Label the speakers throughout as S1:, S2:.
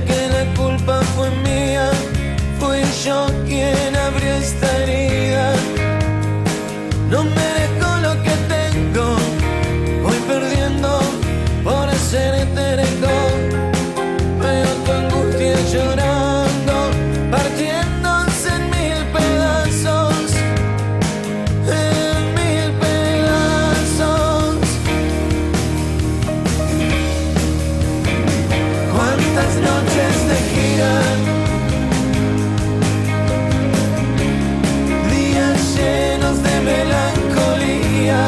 S1: que la culpa fue mía, fui yo quien abrió esta herida. No merezco lo que tengo, voy perdiendo por ser terco. Veo tu angustia llorando, partiéndose en mil pedazos, en mil pedazos. Cuántas noches de gira, días llenos de melancolía.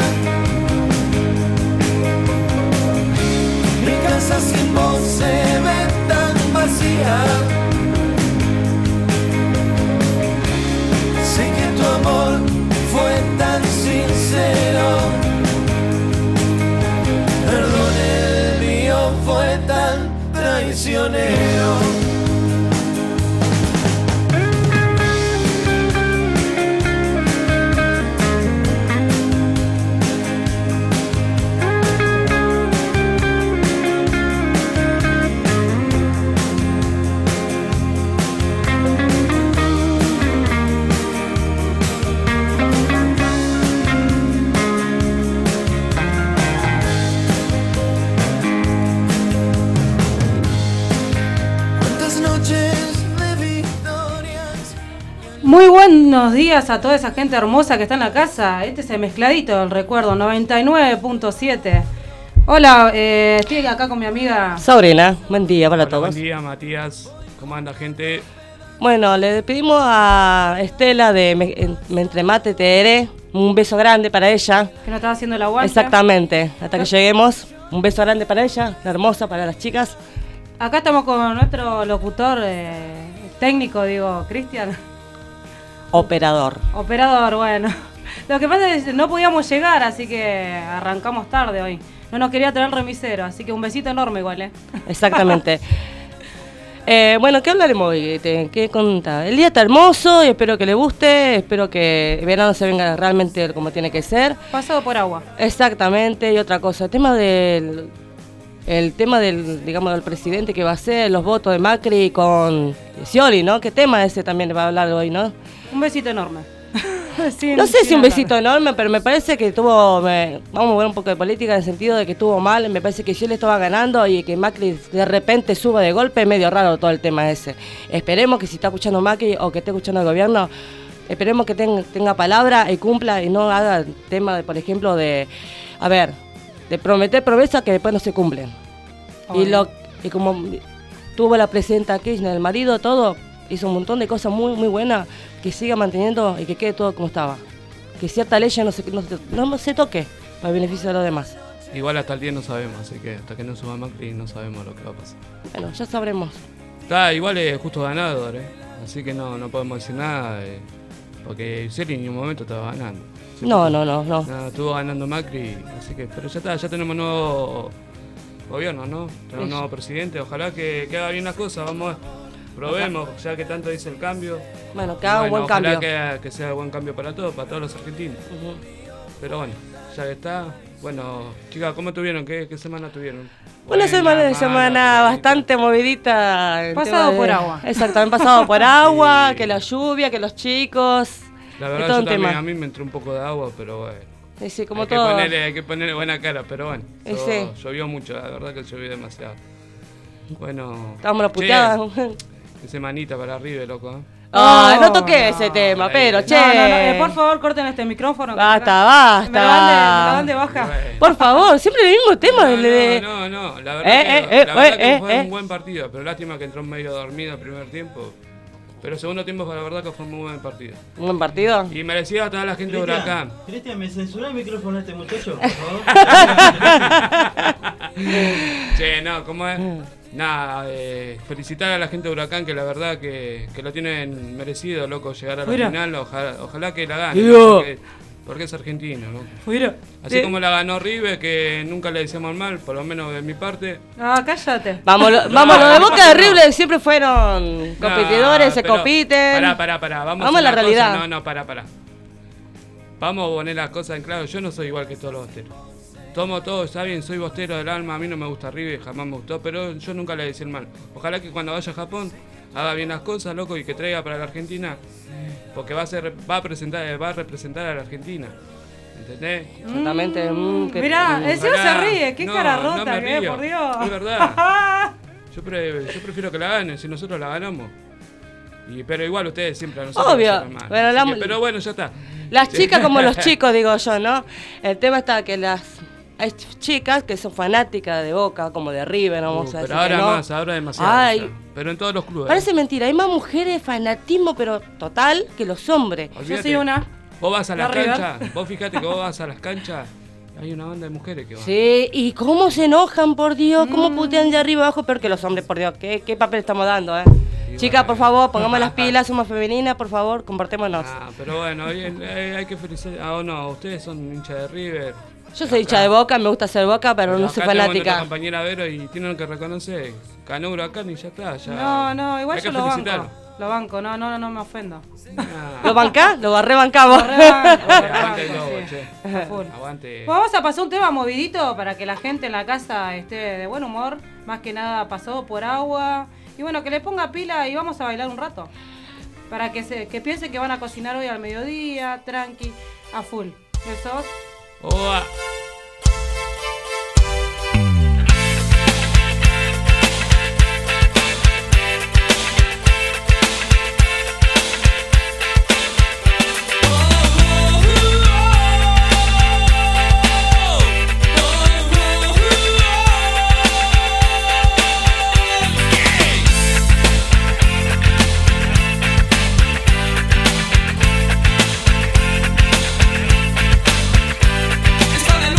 S1: Mi casa sin voz se ve tan vacía. Sé que tu amor fue tan sincero, perdón, el mío fue tan traicionero.
S2: Muy buenos días a toda esa gente hermosa que está en la casa. Este es el mezcladito del recuerdo, 99.7. Hola, estoy acá con mi amiga
S3: Sabrina. Buen día para todos.
S4: Buen día, Matías. ¿Cómo anda, gente?
S3: Bueno, le pedimos a Estela de Entre Mate Te un beso grande para ella.
S2: que nos estaba haciendo el aguante.
S3: Exactamente, hasta que lleguemos. Un beso grande para ella, la hermosa, para las chicas.
S2: Acá estamos con nuestro locutor técnico, Cristian.
S3: Operador.
S2: Operador, bueno. Lo que pasa es que no podíamos llegar, así que arrancamos tarde hoy. No nos quería traer el remisero, así que un besito enorme igual,
S3: Exactamente. Bueno, ¿qué hablaremos hoy? ¿Qué contá? El día está hermoso y espero que le guste, espero que el verano se venga realmente como tiene que ser.
S2: Pasado por agua.
S3: Exactamente, y otra cosa, el tema del, digamos, del presidente que va a ser, los votos de Macri con Scioli, ¿no? ¿Qué tema ese también va a hablar hoy, no?
S2: Un besito enorme.
S3: No sé si un besito enorme, pero me parece que vamos a ver un poco de política en el sentido de que estuvo mal, me parece que Scioli estaba ganando y que Macri de repente suba de golpe, medio raro todo el tema ese. Esperemos que si está escuchando Macri o que esté escuchando el gobierno, esperemos que tenga palabra y cumpla y no haga el tema, por ejemplo, de prometer promesas que después no se cumplen. Y como tuvo la presidenta Kirchner, el marido, todo, hizo un montón de cosas muy, muy buenas, que siga manteniendo y que quede todo como estaba. Que cierta ley ya no se toque para el beneficio de los demás.
S4: Igual hasta el día no sabemos, así que hasta que no suba Macri no sabemos lo que va a pasar.
S3: Bueno, ya sabremos.
S4: Igual es justo ganador, así que no podemos decir nada, porque Scioli en ningún momento estaba ganando.
S3: No.
S4: Nada, estuvo ganando Macri, así que, pero ya está, ya tenemos nuevo gobierno, ¿no? Tenemos un nuevo presidente, ojalá que haga bien las cosas, vamos a ver. Probemos, ya que tanto dice el cambio.
S3: Bueno, que haga un buen cambio.
S4: Ojalá que sea buen cambio para todos los argentinos. Pero bueno, ya que está. Bueno, chicas, ¿cómo estuvieron? ¿Qué semana tuvieron?
S3: Una semana bastante movidita.
S2: Pasado por agua.
S3: Exactamente, pasado por agua, sí. Que la lluvia, que los chicos.
S4: La verdad, yo también, a mí me entró un poco de agua, pero bueno.
S3: Sí, como
S4: hay
S3: todo.
S4: Hay que ponerle buena cara, pero bueno.
S3: Sí.
S4: Llovió mucho, la verdad que llovió demasiado. Bueno.
S3: Estábamos la puteada.
S4: Ese manita para arriba, loco.
S3: No toqué ese tema, pero che.
S2: No, por favor, corten este micrófono.
S3: Basta.
S2: Me la dan de baja.
S3: Por favor, siempre el mismo tema.
S4: No, la verdad que fue un buen partido, pero lástima que entró medio dormido el primer tiempo. Pero el segundo tiempo, la verdad que fue un muy buen partido.
S3: ¿Un buen partido?
S4: Y merecía a toda la gente de Huracán.
S5: Cristian, ¿me censuró el micrófono este muchacho, por favor?
S4: Che, no, ¿cómo es? Nada, felicitar a la gente de Huracán, que la verdad que lo tienen merecido, loco, llegar a la final. Ojalá que la gane, porque es argentino, ¿no? Así como la ganó River, que nunca le decíamos mal, por lo menos de mi parte.
S2: Cállate.
S3: Vamos, los de Boca de River siempre fueron competidores, se compiten.
S4: Pará, vamos
S3: a la realidad.
S4: Pará. Vamos a poner las cosas en claro, yo no soy igual que todos los bosteros. tomo todo, está bien, soy bostero del alma, a mí no me gusta River, jamás me gustó, pero yo nunca le decía el mal. Ojalá que cuando vaya a Japón haga bien las cosas, loco, y que traiga para la Argentina, porque va a representar a la Argentina. ¿Entendés?
S3: Exactamente.
S2: Mirá, encima se ríe, qué cara rota, por Dios.
S4: Es verdad. Yo prefiero que la ganen, si nosotros la ganamos. Pero igual ustedes siempre a nosotros.
S3: Obvio.
S4: Pero bueno, ya está.
S3: Las chicas como los chicos, digo yo, ¿no? El tema está que hay chicas que son fanáticas de Boca, como de River, no vamos a decir.
S4: Pero ahora
S3: no.
S4: ahora demasiado.
S3: Ay,
S4: pero en todos los clubes.
S3: Parece mentira, hay más mujeres de fanatismo, pero total, que los hombres.
S2: Yo soy una.
S4: Vos vas a las canchas, vos fíjate que vos vas a las canchas, hay una banda de mujeres que van.
S3: Sí, y cómo se enojan, por Dios, cómo putean de arriba abajo, peor que los hombres, por Dios, ¿qué papel estamos dando, Chicas, por favor, pongamos las pilas, somos femeninas, por favor, comportémonos.
S4: Pero bueno, hay que felicitar. No, ustedes son hinchas de River.
S3: Yo soy hincha de Boca, me gusta ser Boca, pero no soy fanática.
S4: La compañera Vero y tienen que reconocer, ganó Huracán y ya está.
S2: No, igual yo lo banco. Lo banco, no me ofendo.
S3: ¿Lo bancás? Lo rebancamos.
S4: Aguante.
S2: Vamos a pasar un tema movidito para que la gente en la casa esté de buen humor. Más que nada pasado por agua. Y bueno, que le ponga pila y vamos a bailar un rato. Para que piense que van a cocinar hoy al mediodía, tranqui, a full. ¿Besos?
S4: Oa.
S1: Están en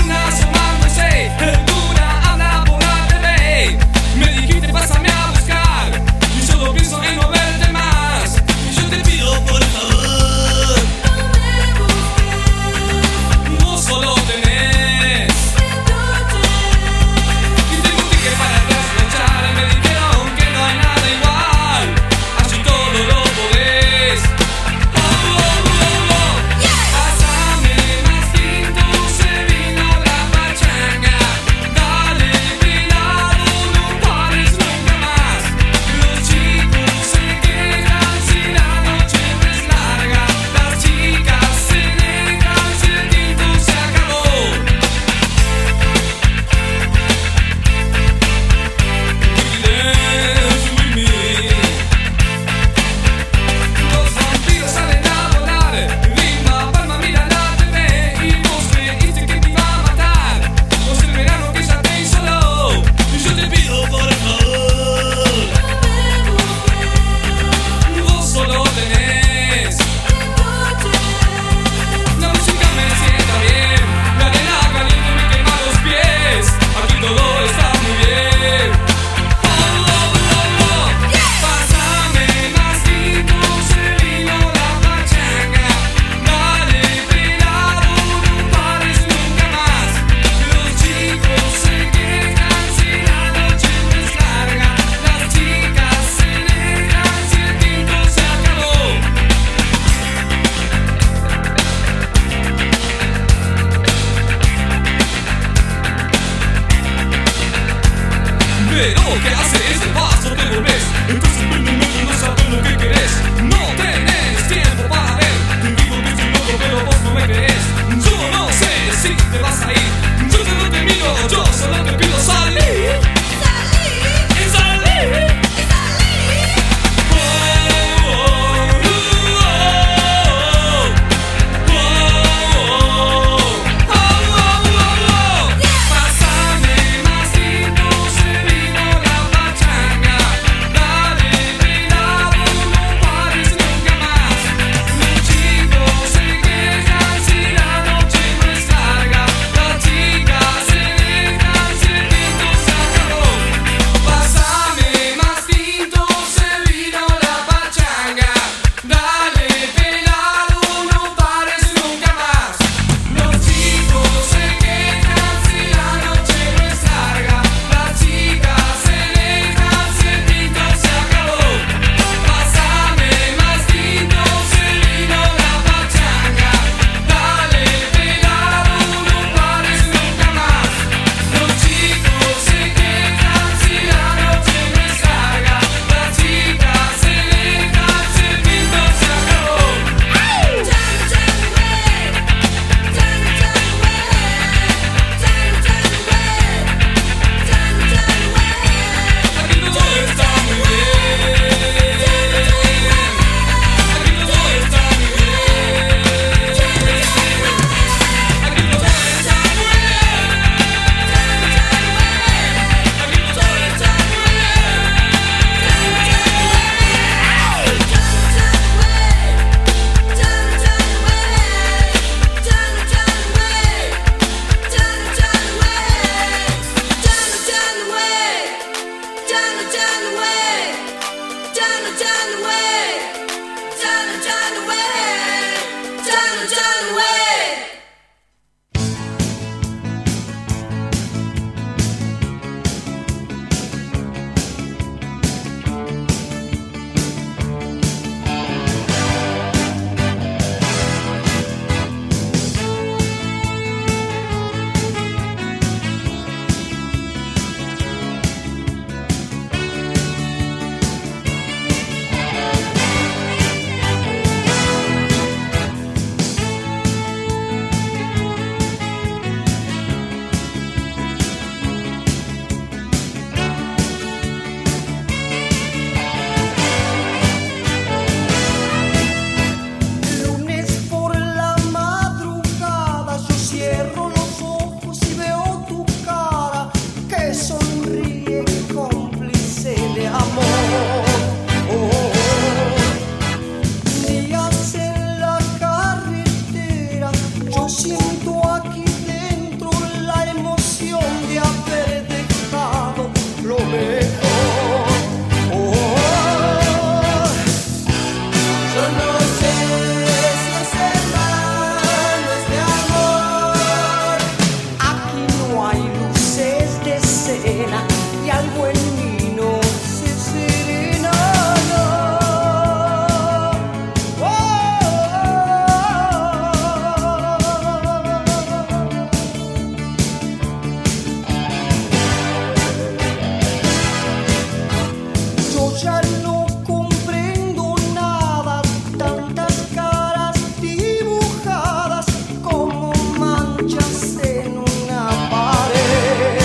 S1: ya no comprendo nada, tantas caras dibujadas como manchas en una pared.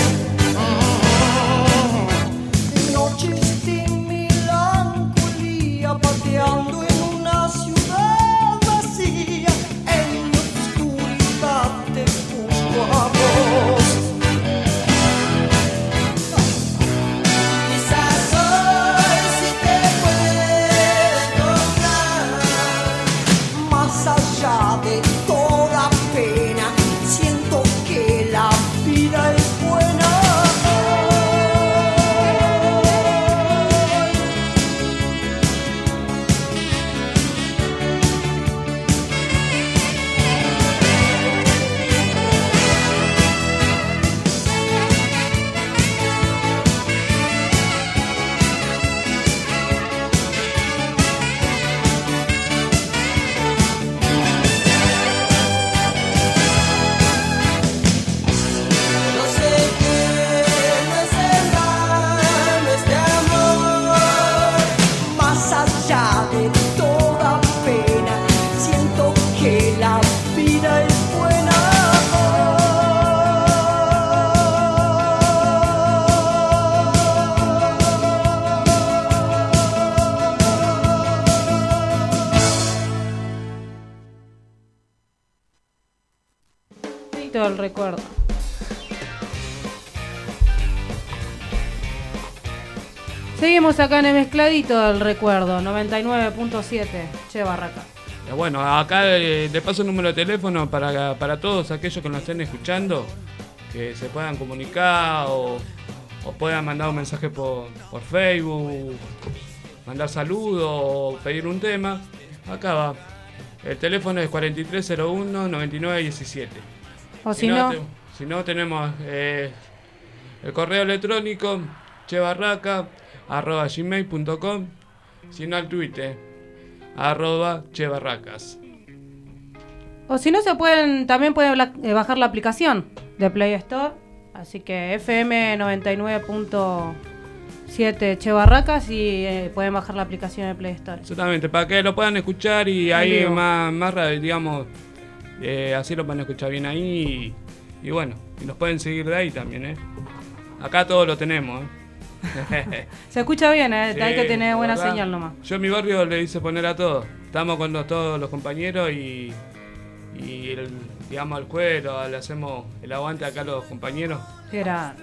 S1: Noches de melancolía pateando en una ciudad vacía, en mi oscuridad te busco a vos. Quizás hoy sí te puedo encontrar, más allá de toda pena, siento que la vida es buena. No sé qué no es el mal, no es de amor, más allá de toda pena, siento que la vida es buena.
S2: Todo el recuerdo. Seguimos acá en el mezcladito del recuerdo, 99.7, Che Barraca.
S4: Bueno, acá le paso el número de teléfono para todos aquellos que nos estén escuchando, que se puedan comunicar o puedan mandar un mensaje por Facebook, mandar saludos o pedir un tema. Acá va. El teléfono es 4301-9917.
S2: O si no,
S4: Si no, tenemos el correo electrónico chebarraca@gmail.com. Si no, al Twitter @chebarracas.
S2: o si no también pueden bajar la aplicación de Play Store. Así que FM 99.7 Che Barracas y pueden bajar la aplicación de Play Store.
S4: Exactamente, para que lo puedan escuchar y ahí
S2: vivo.
S4: más digamos, así lo pueden escuchar bien ahí y bueno, y nos pueden seguir de ahí también, Acá todo lo tenemos,
S2: Se escucha bien,
S4: Sí,
S2: hay que tener buena
S4: ¿verdad?
S2: señal nomás.
S4: Yo en mi barrio le hice poner a todos. Estamos con todos los compañeros y digamos al cuero, le hacemos el aguante acá a los compañeros.
S2: Era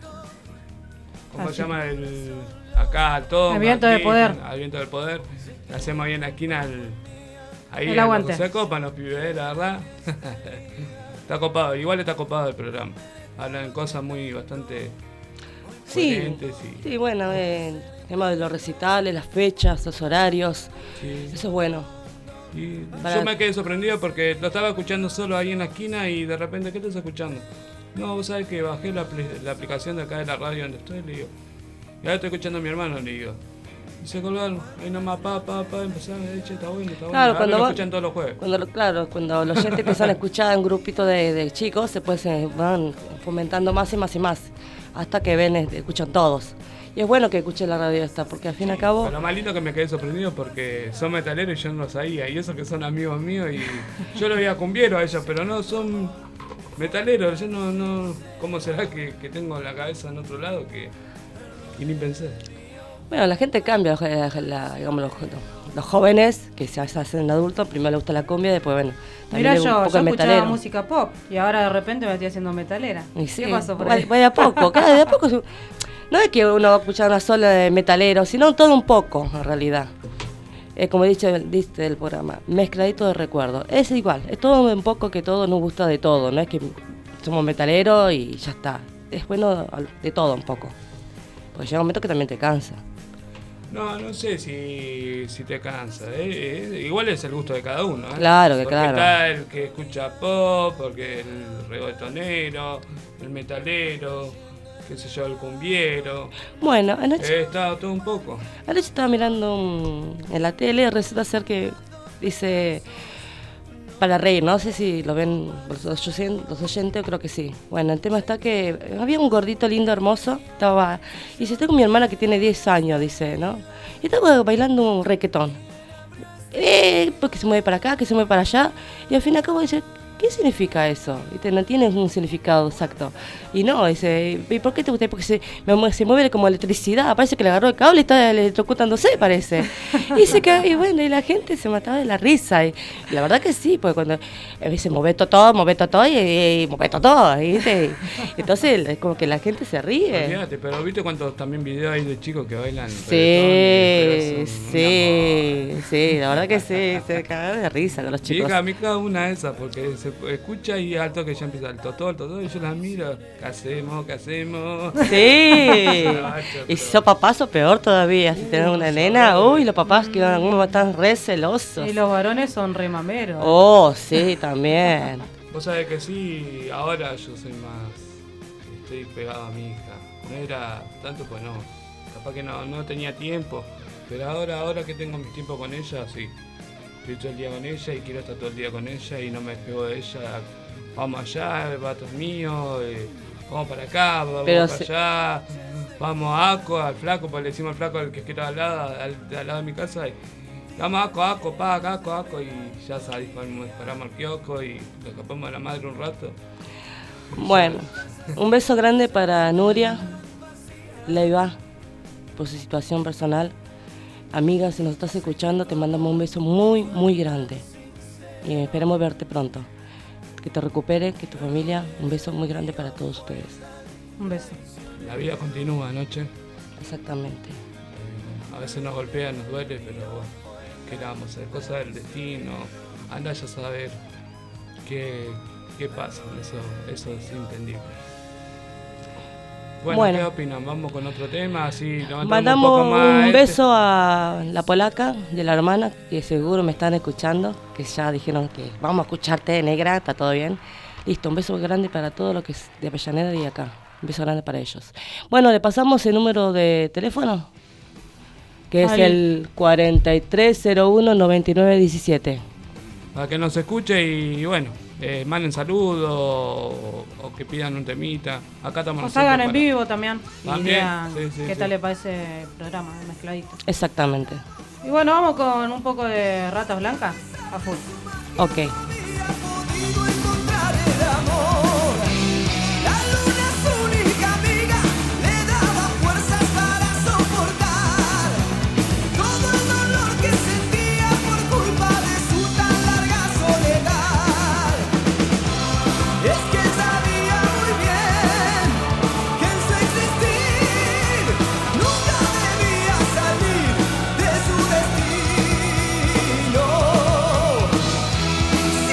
S4: ¿Cómo
S2: Así.
S4: se llama acá al todo?
S2: Al viento del poder.
S4: Al viento del poder. Le hacemos ahí en la esquina ahí
S2: El aguante.
S4: se copan los pibes, la verdad. Está copado, igual está copado el programa. Hablan cosas bastante
S3: Sí,
S4: coherentes
S3: sí, bueno, el tema de los recitales, las fechas, los horarios,
S4: sí.
S3: eso es bueno.
S4: Y
S3: Para-
S4: yo me quedé sorprendido porque lo estaba escuchando solo ahí en la esquina y de repente, ¿qué estás escuchando? No, vos sabés que bajé la aplicación de acá de la radio donde estoy, le digo. Y ahora estoy escuchando a mi hermano, le digo. Y se colgaron, ahí nomás, empezaron a decir, che, está bueno, está bueno.
S3: Claro,
S4: Ahora
S3: cuando
S4: lo
S3: va-
S4: escuchan todos los jueves.
S3: Cuando los oyentes empiezan a escuchar en grupito de chicos, se van fomentando más y más y más, hasta que escuchan todos. Y es bueno que escuchen la radio esta, porque al fin y al cabo...
S4: Pero lo más lindo que me quedé sorprendido porque son metaleros y yo no lo sabía. Y eso que son amigos míos y yo lo veía cumbiero a ellos, pero no, son metaleros. Yo no ¿cómo será que tengo la cabeza en otro lado que ni pensé?
S3: Bueno, la gente cambia, digamos, los jóvenes que se hacen adultos, primero les gusta la cumbia, después, bueno,
S2: Mirá,
S3: también un
S2: yo
S3: poco de
S2: escuchaba
S3: metalero.
S2: música pop y ahora de repente me estoy haciendo metalera.
S3: Y sí,
S2: ¿Qué pasó por ahí?
S3: vaya a poco, de a poco. No es que uno va a escuchar una sola de metalero, sino todo un poco, en realidad. Como dice el programa, mezcladito de recuerdos. Es igual, es todo un poco que todo nos gusta de todo, no es que somos metaleros y ya está. Es bueno de todo un poco. Porque llega un momento que también te cansa.
S4: No sé si te cansa. Igual es el gusto de cada uno.
S3: Claro,
S4: porque
S3: claro.
S4: está el que escucha pop, porque el reggaetonero, el metalero, qué sé yo, el cumbiero.
S3: Bueno, anoche
S4: Está todo un poco.
S3: estaba mirando en la tele, resulta ser que dice para reír, no sé si lo ven los oyentes, creo que sí. Bueno, el tema está que había un gordito lindo, hermoso, y dice, estoy con mi hermana que tiene 10 años, dice, ¿no? Y estaba bailando un reggaetón. Porque se mueve para acá, que se mueve para allá, y al fin y al cabo dice, ¿qué significa eso? ¿Viste? No tiene un significado exacto. Y no, dice, ¿y por qué te gusta? Porque se mueve como electricidad, parece que le agarró el cable y está electrocutándose, parece. Y bueno, y la gente se mataba de la risa. Y la verdad que sí, porque cuando se mueve todo y mueve todo, ¿viste? Entonces, como que la gente se ríe.
S4: Fíjate, pero ¿viste cuántos también videos hay de chicos que bailan?
S3: Sí, la verdad que sí, se cagan de risa con los chicos.
S4: Y a mí cada una de esas, porque se escucha y alto que ya empieza el totó, y yo las miro, ¿qué hacemos?
S3: Sí, y si sos papá, sos peor todavía, si tenés una nena, uy, los papás que algunos están re celosos.
S2: Y los varones son re mameros.
S3: Oh, sí, también.
S4: Vos sabés que sí, ahora yo soy más, estoy pegado a mi hija, no era tanto pues no, capaz que no tenía tiempo, pero ahora que tengo mi tiempo con ella, sí. Estoy todo el día con ella y quiero estar todo el día con ella y no me despego de ella. Vamos allá, el vato es mío, vamos para acá, vamos para allá, vamos a Aco, al flaco, pues le decimos al flaco al que queda al lado de mi casa, y vamos a Aco, y ya sabes, paramos al kiosco y lo escapamos a la madre un rato.
S3: Bueno, un beso grande para Nuria Leiva por su situación personal. Amiga, si nos estás escuchando, te mandamos un beso muy, muy grande. Y esperamos verte pronto. Que te recupere, que tu familia, un beso muy grande para todos ustedes.
S2: Un beso.
S4: La vida continúa, ¿noche?
S3: Exactamente.
S4: A veces nos golpea, nos duele, pero bueno, ¿qué le vamos a hacer? Cosas del destino. Anda ya a saber qué pasa. Eso es entendible. Bueno, ¿qué opinan? ¿Vamos con otro tema? Así
S3: mandamos un beso a la polaca de la hermana, que seguro me están escuchando, que ya dijeron que vamos a escucharte, negra, está todo bien. Listo, un beso grande para todo lo que es de Avellaneda y acá. Un beso grande para ellos. Bueno, le pasamos el número de teléfono, que es el 4301-9917.
S4: Para que nos escuche y bueno, manden saludos o que pidan un temita. Acá estamos.
S2: O salgan en vivo también.
S4: También.
S2: Sí, ¿qué tal le parece el programa mezcladito?
S3: Exactamente.
S2: Y bueno, vamos con un poco de Ratas Blancas a full.
S3: Ok.
S1: Salir de su destino.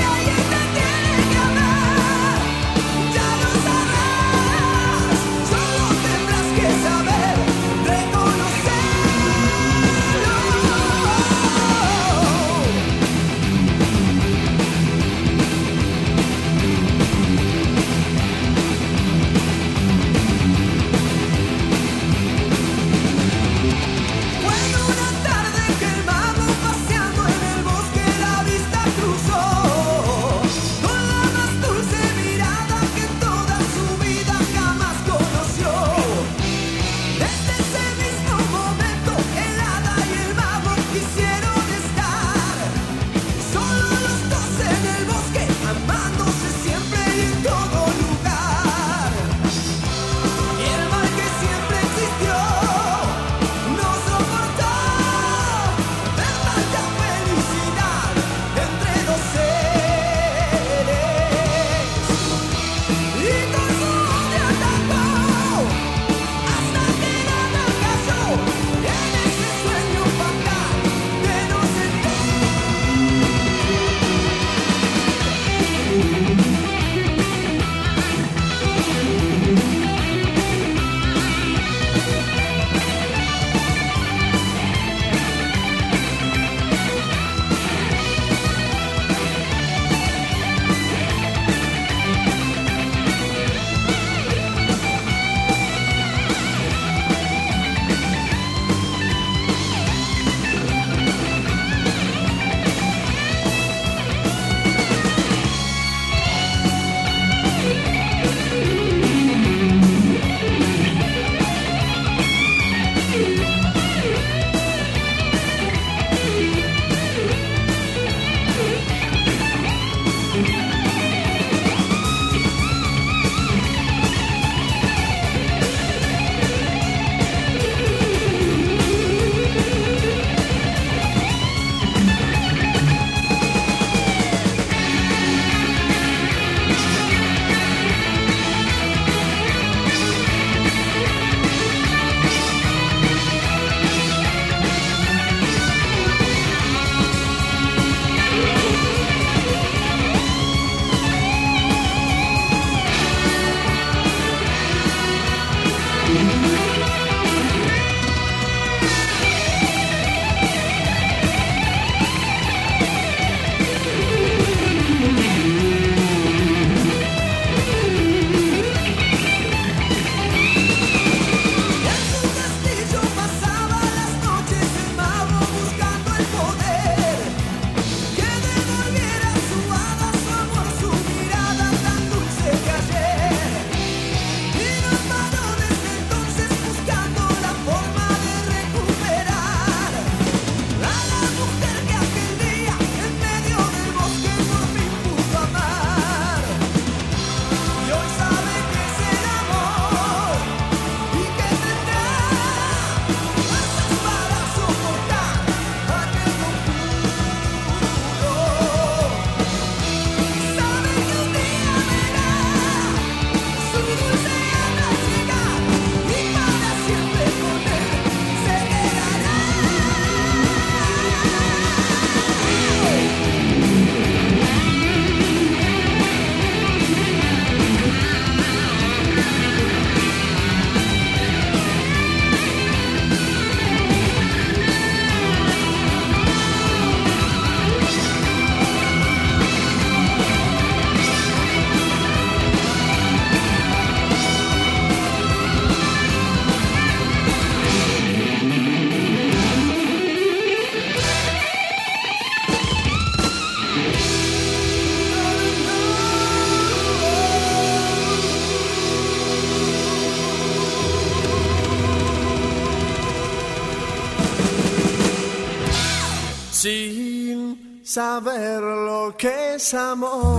S6: sin saber lo que es amor.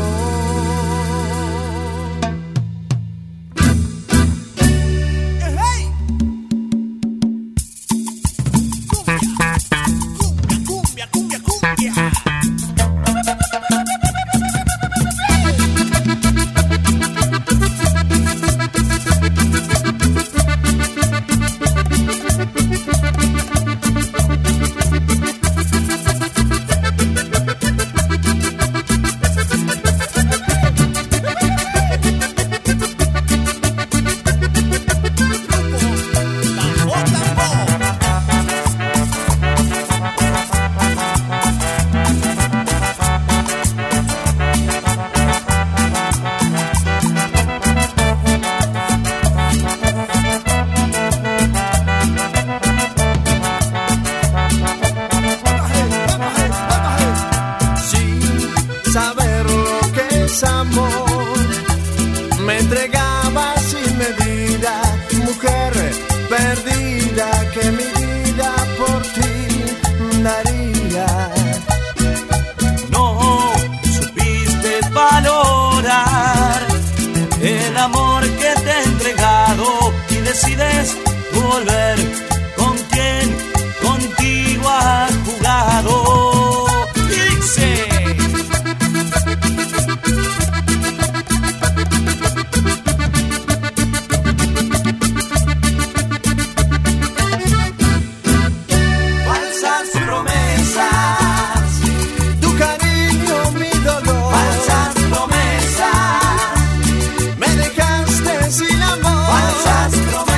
S7: Decides volver con quien contigo ha jugado. Dice. Falsas promesas, tu cariño, mi dolor. Falsas promesas, me dejaste sin amor. Falsas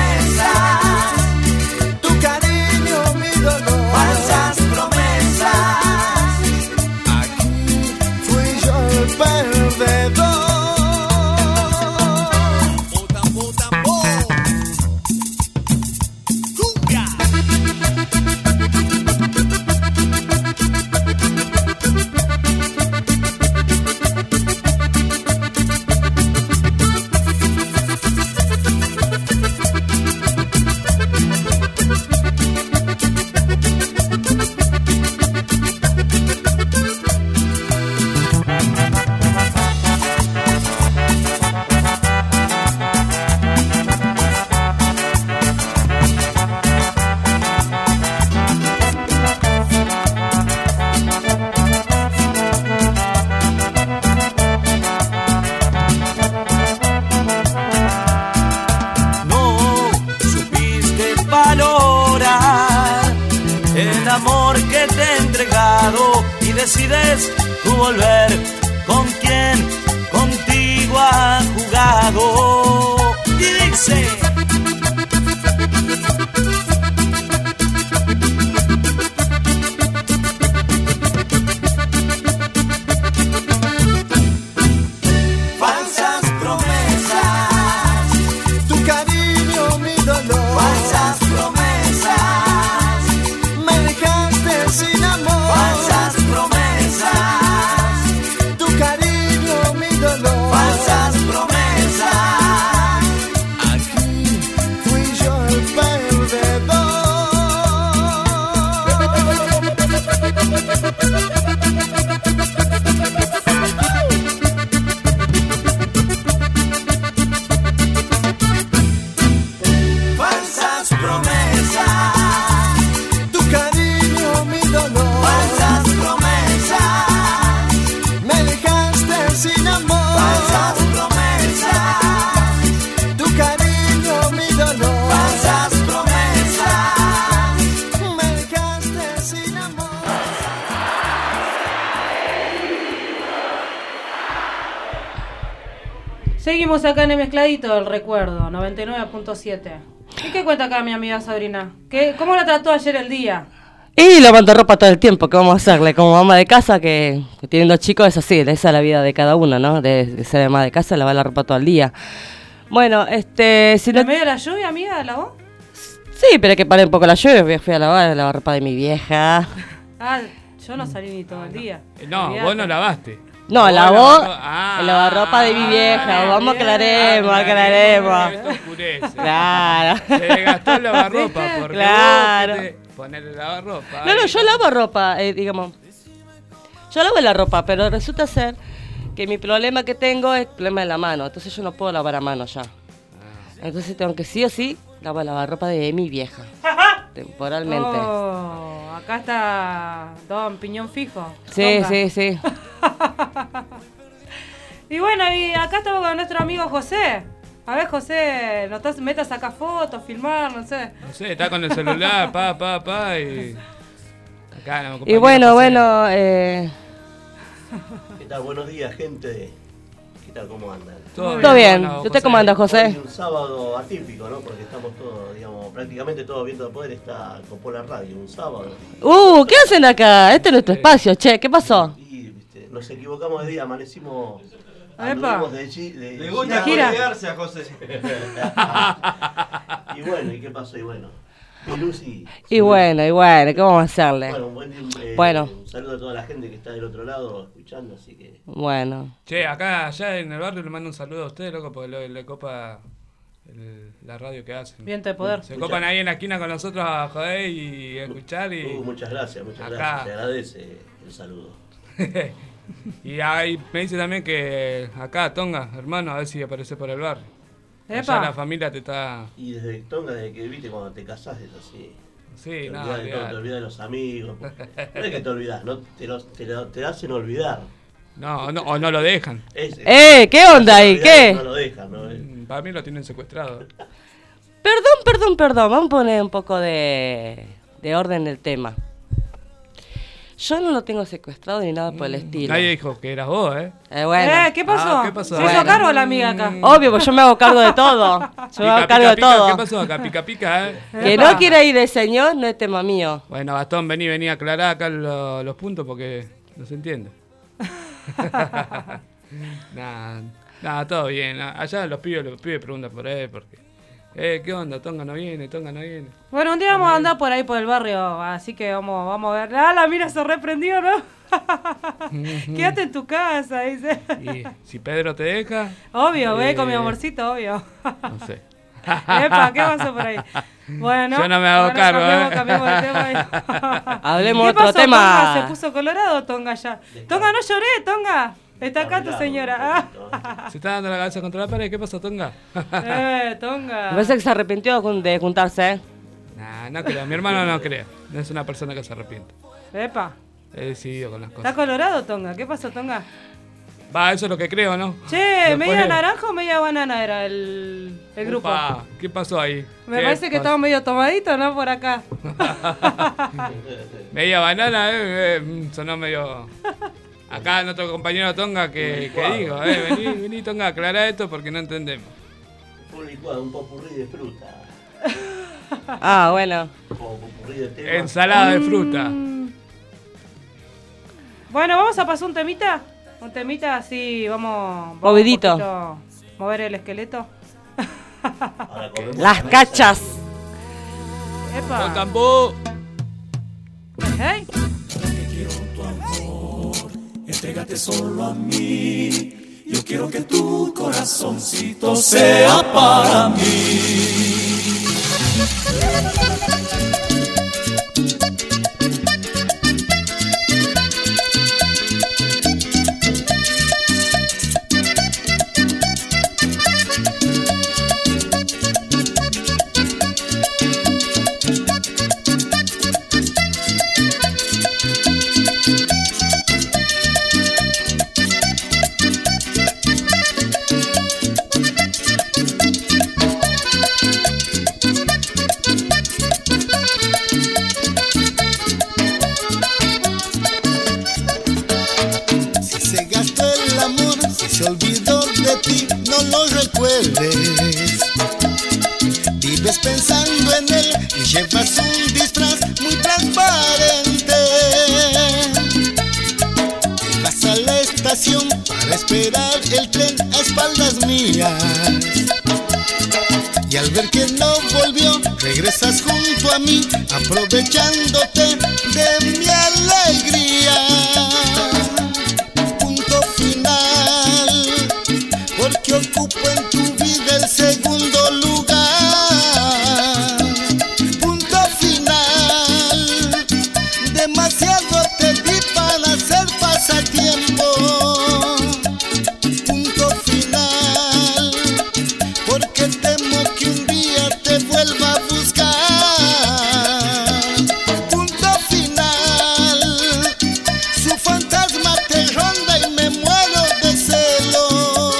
S7: decides tú volver con quien contigo ha jugado. Y dice. Falsas promesas, tu cariño, mi dolor. Falsas promesas, me dejaste sin amor. Falsas promesas, tu cariño, mi dolor. Falsas promesas, aquí fui yo el perdedor. Falsas promesas, tu cariño, mi dolor. Falsas promesas, me dejaste sin amor. Falsas promesas, tu cariño, mi dolor. Falsas promesas, me dejaste sin amor.
S2: Seguimos acá en el mezcladito del recuerdo, 99.7. ¿Y qué cuenta acá mi amiga Sabrina? ¿Cómo la trató ayer el día?
S3: Y lavando ropa todo el tiempo, ¿qué vamos a hacerle? Como mamá de casa, que teniendo chicos es así, esa es la vida de cada uno, ¿no? De ser mamá de casa, lavar la ropa todo el día. Bueno, si no...
S2: ¿En medio de la lluvia, amiga, lavó?
S3: Sí, pero que pare un poco la lluvia, fui a lavar ropa de mi vieja.
S2: Ah, yo no salí ni todo el día.
S4: No,
S2: Olvídate.
S4: vos no lavaste.
S3: No,
S4: Vos
S3: lavó
S4: lavó-
S3: el lavarropa de mi vieja, vamos aclaremos.
S4: Esto oscurece.
S3: Claro.
S4: Se gastó el lavarropa porque
S3: Claro.
S4: ponerle lavarropa.
S3: No, yo lavo ropa, digamos. Yo lavo la ropa, pero resulta ser que mi problema que tengo es el problema de la mano. Entonces yo no puedo lavar a mano ya. Entonces tengo que sí o sí lavar ropa de mi vieja. Temporalmente.
S2: Oh, acá está Don Piñón Fijo.
S3: Sí,
S2: Tonga.
S3: sí.
S2: Y bueno, y acá estamos con nuestro amigo José. A ver, José, metas a sacar fotos, filmar, no sé.
S4: No sé, está con el celular, y... Acá, no,
S3: Y bueno,
S5: ¿Qué tal? Buenos días, gente. ¿Qué tal? ¿Cómo andan?
S3: Todo bien. ¿Y usted cómo anda, José?
S5: Hoy un sábado atípico, ¿no? Porque estamos todos, digamos, prácticamente todo Viento de Poder está con la radio, un sábado.
S3: ¿Qué hacen acá? Este es nuestro espacio, che, ¿qué pasó?
S5: Y, viste, nos equivocamos de día, amanecimos...
S2: ¡Epa!
S5: Le
S2: gusta gira.
S5: a José. Y bueno, ¿y qué pasó? Y bueno,
S3: y bueno, ¿qué vamos a hacerle?
S5: Bueno, un saludo a toda la gente que está del otro lado escuchando, así que...
S3: Bueno.
S4: Che, allá en el barrio le mando un saludo a ustedes, loco, porque le copa la radio que hacen.
S2: Viento de Poder.
S4: Se copan ahí en la esquina con nosotros a joder y a escuchar y...
S5: muchas gracias, se agradece el saludo.
S4: Y ahí me dice también que acá, Tonga, hermano, a ver si aparece por el barrio.
S2: Epa.
S4: Allá la familia te está...
S5: Y desde Tonga, desde que viste cuando te casás, es así.
S4: Sí,
S5: te
S4: no,
S5: olvidás de todo, te olvidás de los amigos. No es que te olvidás, no, te hacen olvidar.
S4: No, o no lo dejan.
S3: ¿Qué onda ahí? ¿Qué?
S5: No lo dejan, ¿no?
S4: Para mí lo tienen secuestrado.
S3: Perdón. Vamos a poner un poco de orden en el tema. Yo no lo tengo secuestrado ni nada por el estilo.
S4: Nadie dijo que eras vos,
S3: Bueno.
S2: ¿Qué pasó?
S4: ¿Qué pasó?
S2: Se hizo cargo la amiga acá.
S3: Obvio, pues yo me hago cargo de todo. Yo me hago cargo de todo.
S4: ¿Qué pasó acá? Pica,
S3: Que no quiera ir el señor, no es tema mío.
S4: Bueno, Gastón, vení a aclarar acá los puntos porque no se entiende. Nada, todo bien. Allá los pibes preguntan por él porque... ¿qué onda? Tonga no viene.
S2: Bueno, un día vamos a andar por ahí por el barrio, así que vamos a ver. La mira se reprendió, ¿no? Quédate en tu casa, dice.
S4: Y si Pedro te deja...
S2: Obvio, ve con mi amorcito, obvio.
S4: No sé.
S2: Epa, ¿qué pasó por ahí? Bueno,
S4: yo no me hago cargo,
S2: cambiamos de tema.
S3: Hablemos
S2: ¿Qué
S3: otro
S2: pasó,
S3: tema.
S2: Tonga? ¿Se puso colorado, Tonga, ya? Tonga, no lloré, Tonga. Está acá tu señora.
S4: Se está dando la cabeza contra la pared. ¿Qué pasó, Tonga?
S2: Tonga.
S3: Me parece que se arrepintió de juntarse,
S4: No creo. Mi hermano no cree. No es una persona que se arrepiente.
S2: Epa.
S4: He decidido con las cosas.
S2: ¿Está colorado, Tonga? ¿Qué pasó, Tonga?
S4: Eso es lo que creo, ¿no?
S2: Che,
S4: Después...
S2: ¿media naranja o media banana era el grupo?
S4: ¿Qué pasó ahí?
S2: Me parece que estaba medio tomadito, ¿no? Por acá.
S4: Media banana, sonó medio... Acá nuestro compañero Tonga que digo, vení Tonga, aclará esto porque no entendemos.
S5: Un licuado, un popurrí de fruta.
S3: Bueno.
S5: Popurrí de tema.
S4: Ensalada de fruta.
S2: Bueno, vamos a pasar un temita. Un temita así, vamos
S3: movidito.
S2: Mover el esqueleto.
S3: Las cachas.
S2: Epa.
S4: Con tambor.
S2: ¿Eh?
S8: Entrégate solo a mí. Yo quiero que tu corazoncito sea para mí.
S6: Se olvidó de ti, no lo recuerdes. Vives pensando en él y llevas un disfraz muy transparente. Te vas a la estación para esperar el tren a espaldas mías. Y al ver que no volvió, regresas junto a mí, aprovechándote de mi alegría. Porque ocupo en tu vida el segundo lugar. Punto final. Demasiado te di para hacer pasatiempo. Punto final, porque temo que un día te vuelva a buscar. Punto final, su fantasma te ronda y me muero de celos.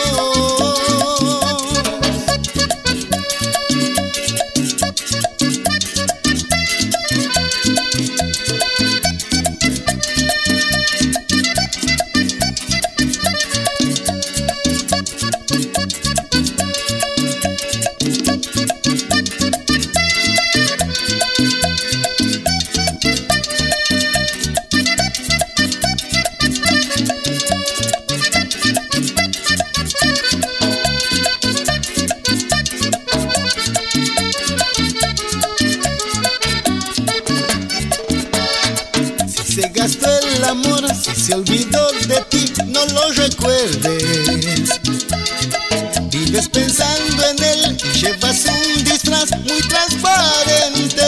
S6: Se gastó el amor, si se olvidó de ti, no lo recuerdes. Vives pensando en él y llevas un disfraz muy transparente.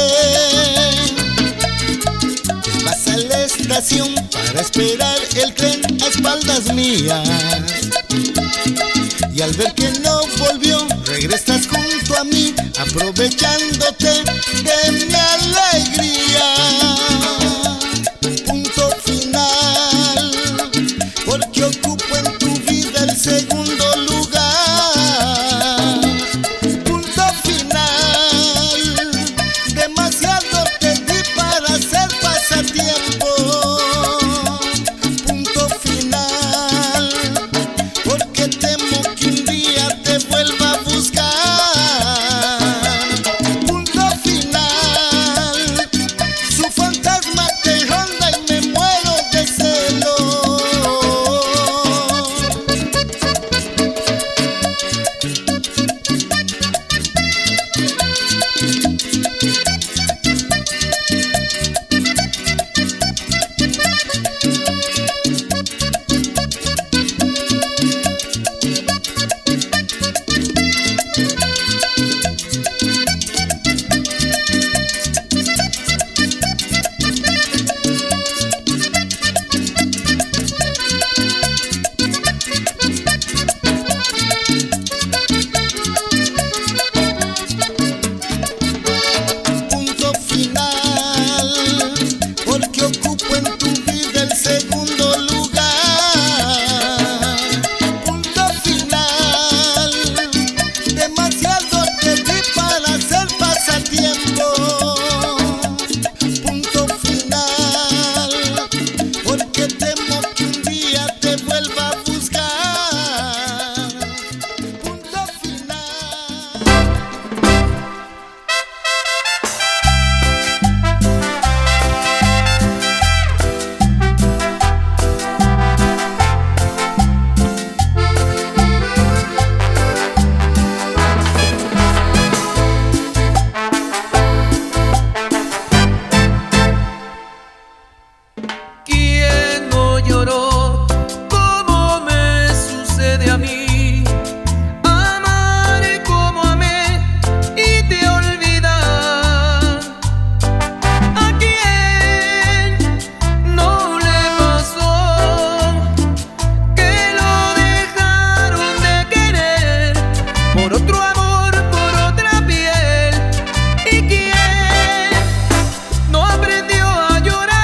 S6: Te vas a la estación para esperar el tren a espaldas mías. Y al ver que no volvió, regresas junto a mí, aprovechándote de mi alegría. Punto final, porque ocupo en tu vida el segundo lugar. Punto final, demasiado te di para hacer pasatiempo. Punto final, porque temo que un día te vuelva a buscar. Punto final, su fantasma te ronda y me muero de celos. Punto final, porque ocupo en tu vida el segundo lugar. Punto final, demasiado te di para hacer pasatiempo. Punto final, porque temo que un día te vuelva a buscar. Punto final.
S9: ¿Quién no lloró como me sucede a mí? Amar como amé y te olvidar. ¿A quién no le pasó que lo dejaron de querer por otro amor, por otra piel? ¿Y quién no aprendió a llorar?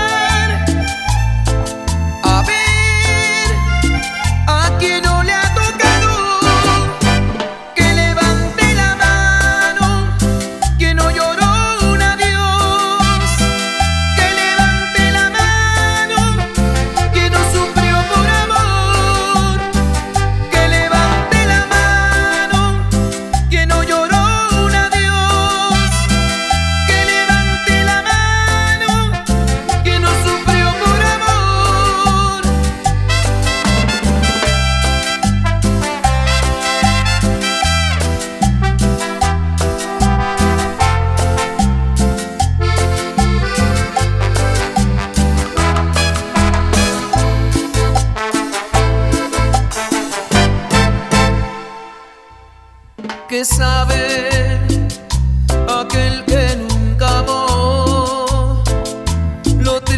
S9: A ver, a quien no le ha tocado, que levante la mano, que no lloró un adiós, que levante la mano, que no sufrió por amor, que levante la mano, que no lloró un adiós, que levante la mano, que no sufrió por amor. ¿Qué sabe aquel que nunca amó? Lo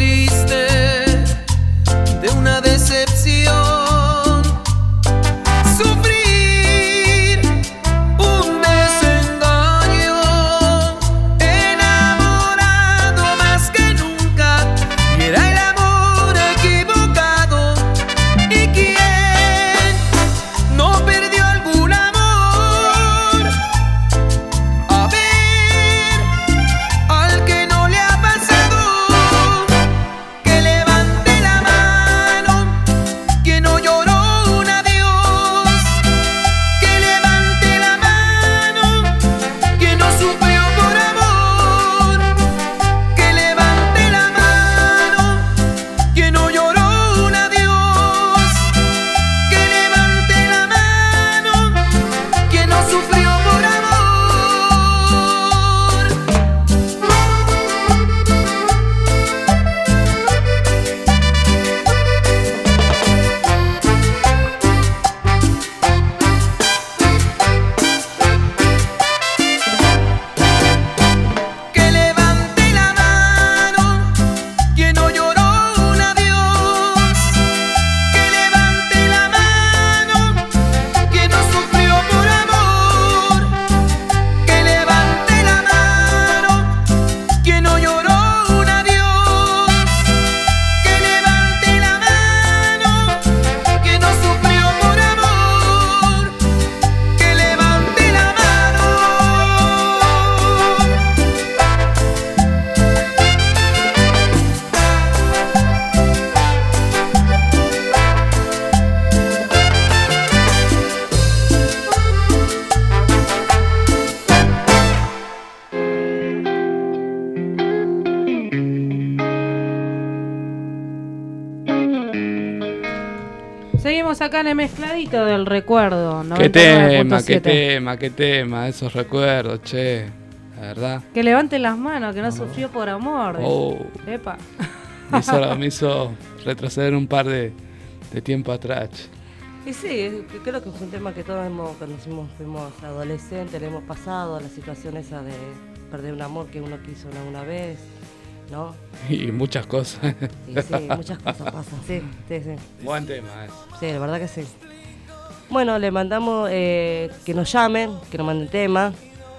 S2: Seguimos acá en el mezcladito del recuerdo.
S4: Qué tema,
S2: 99.7.
S4: qué tema, esos recuerdos, che. La verdad.
S2: Que levanten las manos, que no sufrió por amor.
S4: Oh.
S2: Epa.
S4: Me hizo retroceder un par de tiempo atrás.
S3: Y sí, creo que es un tema que todos cuando fuimos adolescentes, le hemos pasado, la situación esa de perder un amor que uno quiso una vez, ¿no?
S4: Y muchas cosas.
S3: Y sí, muchas cosas pasan, sí.
S4: Buen tema ese.
S3: Sí, la verdad que sí. Bueno, le mandamos que nos llamen, que nos manden tema.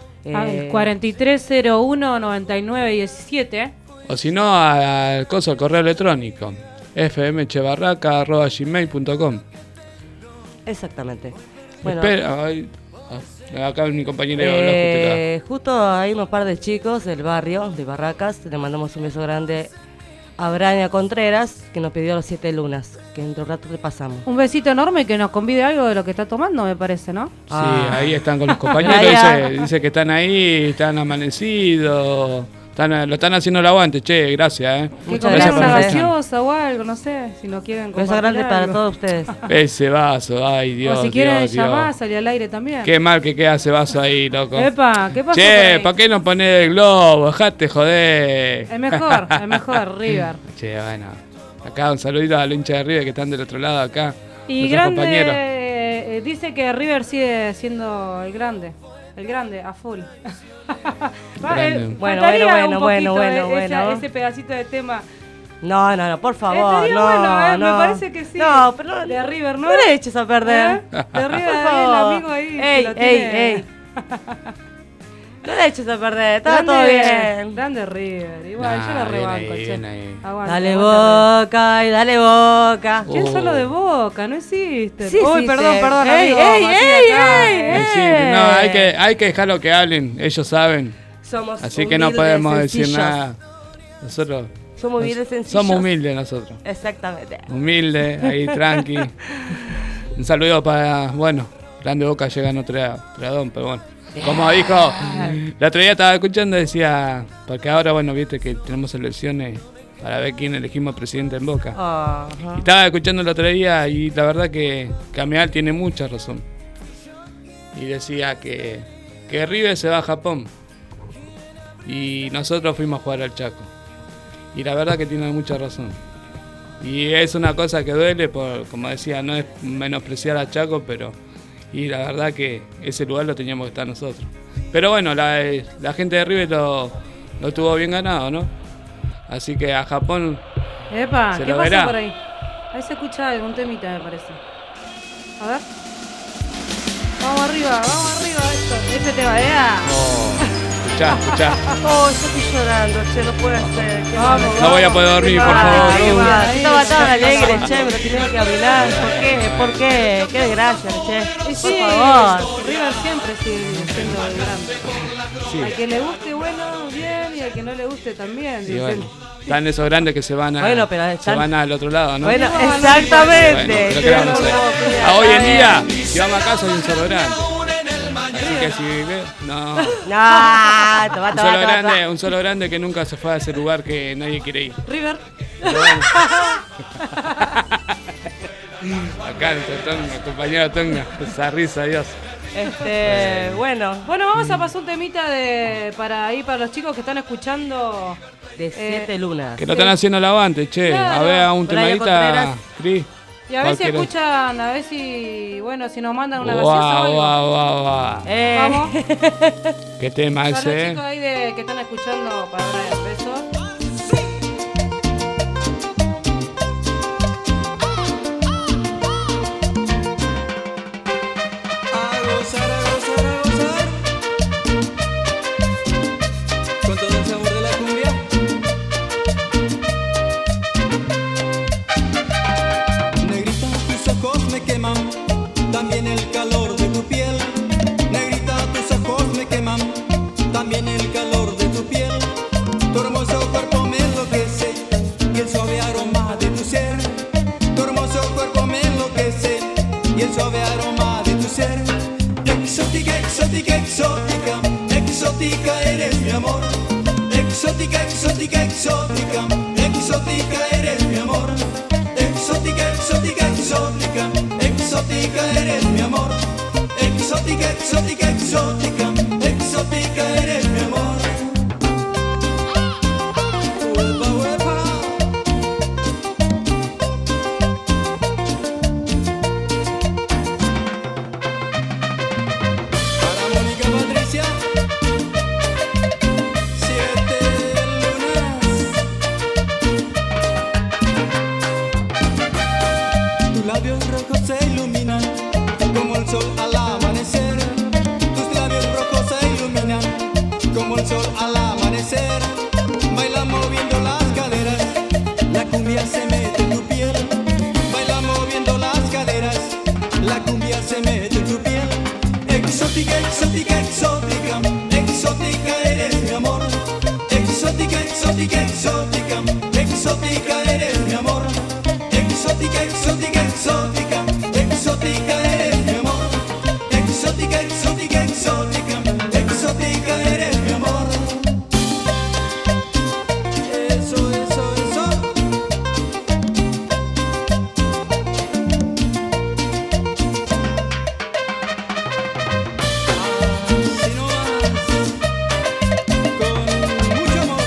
S2: 4301-9917.
S4: O si no, al correo electrónico fmchebarraca@gmail.com.
S3: Exactamente. Bueno,
S4: Espera, acá mi compañero
S3: justo hay un par de chicos del barrio de Barracas. Le mandamos un beso grande a Braña Contreras, que nos pidió los 7 lunas, que dentro de un rato le pasamos.
S2: Un besito enorme y que nos convide algo de lo que está tomando, me parece, ¿no?
S4: Sí, ahí están con los compañeros. Dice que están ahí, están amanecidos. Lo están haciendo el aguante, che, gracias,
S2: Muchas gracias por una gaseosa o algo, no sé, si no quieren compartir.
S3: Beso grande
S2: algo.
S3: para todos ustedes.
S4: Ese vaso, ay Dios.
S2: O si quieren
S4: Dios,
S2: llamar,
S4: Dios.
S2: salir al aire también.
S4: Qué mal que queda ese vaso ahí, loco.
S2: Epa, ¿qué pasó?
S4: Che, ¿para qué no ponés el globo? Dejate joder.
S2: Es mejor, River.
S4: Che, bueno. Acá un saludito a los hinchas de River que están del otro lado acá.
S2: Y
S4: nuestros compañeros.
S2: grande, dice que River sigue siendo el grande, a full.
S4: Grande.
S3: Bueno,
S2: ese pedacito de tema.
S3: No, por favor,
S2: Estaría
S3: no,
S2: bueno,
S3: no.
S2: Me parece que sí.
S3: No, pero
S2: de River, ¿no?
S3: No le eches a perder.
S2: De River,
S3: Por favor.
S2: el amigo ahí.
S3: Ey,
S2: que lo tiene.
S3: ey. No le eches a perder, está todo bien.
S2: Grande River. Igual, yo lo rebanco, che. Aguanta,
S3: Dale
S2: aguanta,
S3: Boca y dale Boca.
S2: ¿Quién solo de Boca? No existe.
S3: Sí,
S2: Uy,
S3: sí,
S2: perdón,
S3: sí.
S2: perdón,
S3: Ey,
S2: amigo.
S3: ey,
S2: Matías,
S3: ey,
S2: acá.
S3: ey.
S4: Sí, no, hay que dejarlo que hablen, ellos saben.
S3: Somos
S4: Así que no
S3: humildes,
S4: podemos decir
S3: sencillos.
S4: nada. Nosotros
S3: Somos humildes, sencillos.
S4: somos humildes nosotros.
S3: Exactamente.
S4: Humildes, ahí tranqui. Un saludo para, Grande Boca llega en otro don, pero bueno. Como dijo, el otro día estaba escuchando, decía, porque ahora, viste que tenemos elecciones para ver quién elegimos presidente en Boca.
S3: Ajá.
S4: Y estaba escuchando el otro día y la verdad que Cameal tiene mucha razón. Y decía que River se va a Japón y nosotros fuimos a jugar al Chaco. Y la verdad que tiene mucha razón. Y es una cosa que duele, como decía, no es menospreciar a Chaco, pero... Y la verdad que ese lugar lo teníamos que estar nosotros. Pero bueno, la gente de River lo tuvo bien ganado, ¿no? Así que a Japón
S2: Epa,
S4: se
S2: ¿qué
S4: lo
S2: pasa
S4: verá.
S2: por ahí? Ahí se escucha algún temita, me parece. A ver. Vamos arriba esto. Ese te va,
S4: Escuchá.
S3: Oh, yo estoy llorando, che, no puede ser. Qué
S2: Vamos,
S3: mal.
S4: No voy a poder dormir, por favor.
S3: Yo estaba tan alegre, che, me lo tenía que hablar. ¿Por qué? Qué desgracia, che.
S2: Y
S3: Por
S2: sí,
S3: favor.
S2: River siempre sigue siendo el grande.
S4: Sí.
S2: Al que le guste, bueno, bien, y al que no le guste también.
S4: Y
S2: dicen.
S4: bueno, están esos grandes que se van
S3: Bueno, pero
S4: se
S3: están-
S4: van al otro lado, ¿no?
S3: Bueno,
S2: No, no,
S3: exactamente.
S4: Bueno, ¿qué vamos a hacer? Hoy en día, si vamos a casa hay un solo grande. Así que si no.
S3: No,
S4: Un solo grande que nunca se fue a ese lugar que nadie quiere ir.
S2: River.
S4: Acá nuestro Tonga, compañero Tonga, esa risa, Dios.
S3: Bueno,
S2: Bueno, vamos a pasar un temita para los chicos que están escuchando.
S3: de 7 lunas.
S4: Que no están haciendo el aguante, che.
S2: Claro.
S4: A ver, a un
S3: Brian
S4: temadita,
S3: Contreras.
S4: Cris.
S2: Y a ver si
S4: Cualquiera.
S2: escuchan, a ver si nos mandan una gaseosa o algo.
S4: Guau.
S2: Vamos.
S4: Qué tema
S2: Para los
S4: ese,
S2: chicos ahí que están escuchando para Brian, besos.
S9: A gozar, con todo el sabor de la cumbia. Negrita, tus ojos me queman, también el calor de tu piel. Negrita, tus ojos me queman, también el calor de tu piel. Tu hermoso cuerpo me enloquece, y el suave aroma de tu ser. Tu hermoso cuerpo me enloquece, y el suave aroma de tu ser. Exótica, exótica, exótica, exótica eres mi amor. Exótica, exótica, exótica, exótica eres mi amor. Exótica, exótica, exótica, cumbia se mete en tu piel. Baila moviendo las caderas, la cumbia se mete en tu piel. Exótica, exótica, exótica, exótica eres mi amor. Exótica, exótica, exótica, exótica eres mi amor. Exótica, exótica, exótica, exótica eres mi amor. Exótica, exótica, exótica, exótica eres mi amor. Eso, eso, eso. Así no vas, con mucho amor.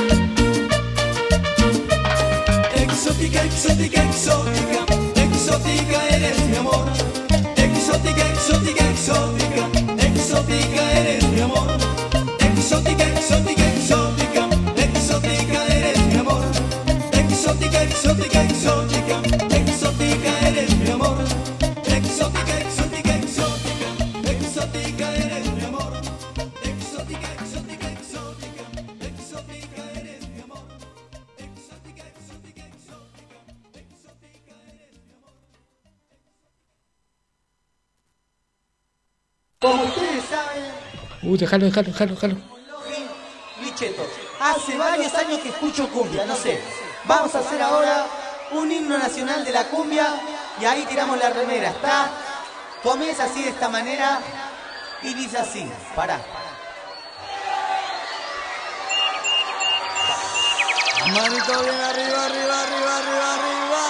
S9: Exótica, exótica, exótica, exótica eres mi amor. Exótica, exótica, exótica, exótica eres mi amor. Exótica, exótica, exótica, exótica eres mi amor. Exótica, exótica, exótica, exótica eres mi amor. Exótica, exótica, exótica, exótica eres mi amor. Exótica, exótica, exótica, exótica eres mi amor. Exótica, exótica, exótica, exótica eres mi amor.
S10: Como ustedes saben,
S4: Déjalo.
S10: Licheto, hace varios años que escucho cumbia, no sé. Vamos a hacer ahora un himno nacional de la cumbia y ahí tiramos la remera, ¿está? Comienza así de esta manera y dice así, pará.
S9: Manito bien arriba, arriba, arriba, arriba, arriba.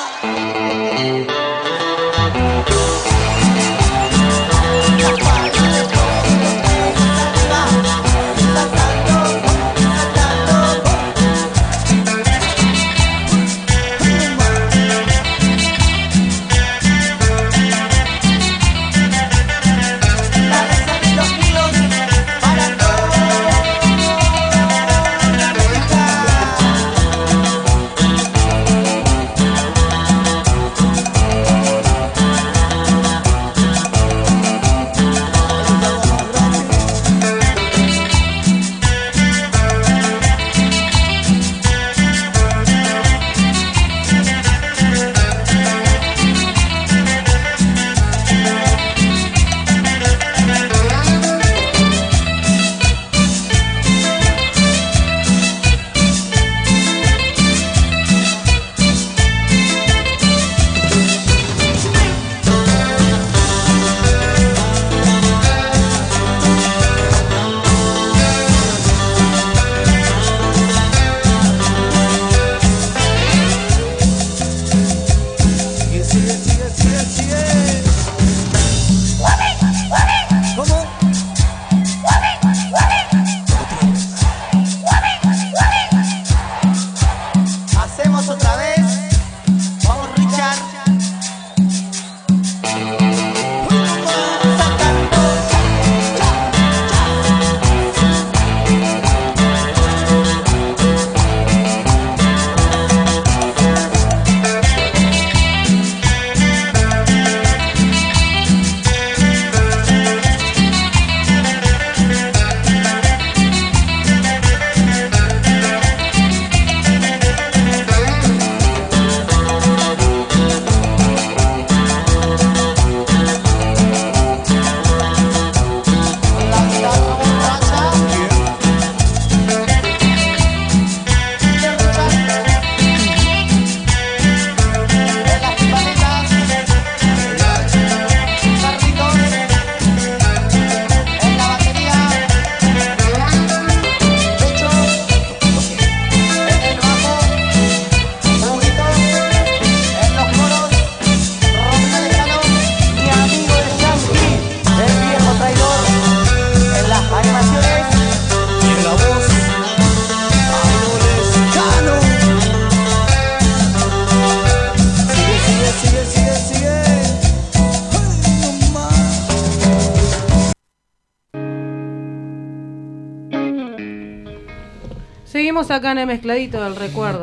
S2: Seguimos acá en el mezcladito del recuerdo,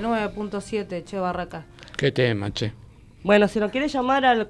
S2: 99.7, Che Barraca.
S4: Qué tema, che.
S3: Bueno, si nos quiere llamar al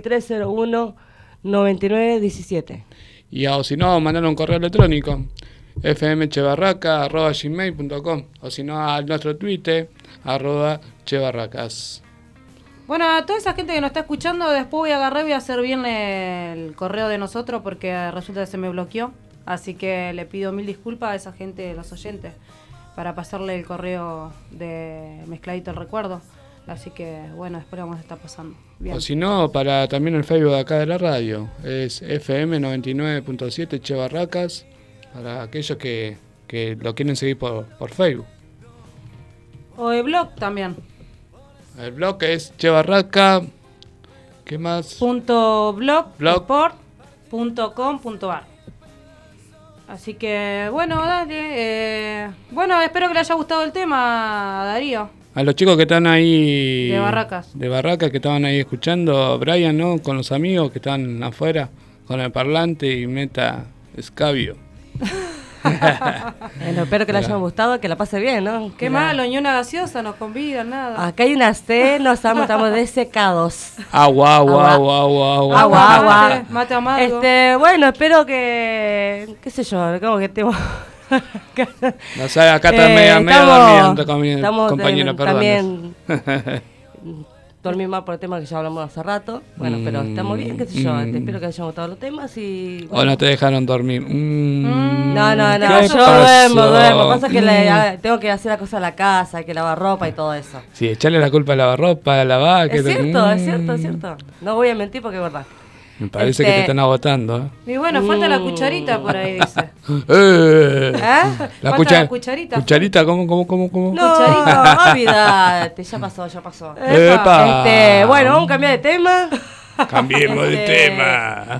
S3: 4301-9917.
S4: O si no, mandar un correo electrónico, fmchebarraca@gmail.com, o si no, a nuestro Twitter, @chebarracas.
S2: Bueno, a toda esa gente que nos está escuchando, después voy a hacer bien el correo de nosotros porque resulta que se me bloqueó. Así que le pido 1000 disculpas a esa gente, los oyentes, para pasarle el correo de Mezcladito el Recuerdo. Así que, bueno, después vamos a estar pasando. Bien.
S4: O si no, para también el Facebook de acá de la radio. Es FM 99.7 Chebarracas, para aquellos que lo quieren seguir por Facebook.
S2: O el blog también.
S4: El blog es Chebarraca. ¿Qué más?
S2: .blogsport.com.ar. Así que, bueno, dale. Bueno, espero que le haya gustado el tema, Darío.
S4: A los chicos que están ahí...
S2: De Barracas.
S4: De Barracas, que estaban ahí escuchando. Brian, ¿no? Con los amigos que están afuera, con el parlante y meta escabio.
S3: Bueno, espero que le hayan gustado, que la pase bien, ¿no?
S2: Qué malo, ni una gaseosa nos convidan, nada.
S3: Acá hay una C, estamos desecados.
S4: Agua.
S2: Mate amargo.
S3: Bueno, espero que, qué sé yo, como que estemos...
S4: No sé, acá está medio dormido, compañero, perdón.
S3: También dormí mal por el tema que ya hablamos hace rato. Bueno, pero estamos bien, qué sé yo. Espero que les hayan gustado los temas y...
S4: Bueno. O no te dejaron dormir.
S3: No, yo duermo. Pasa que tengo que hacer la cosa a la casa, hay que lavar ropa y todo eso.
S4: Sí, echarle la culpa a lavar ropa, a lavar...
S3: Es cierto. No voy a mentir porque es verdad.
S4: Me parece que te están agotando.
S2: Y bueno, falta la cucharita por ahí, dice.
S4: La
S2: cucharita.
S4: ¿Cucharita? ¿Cómo?
S3: No, olvídate, ya pasó. Bueno, vamos a cambiar de tema.
S4: Cambiemos de tema.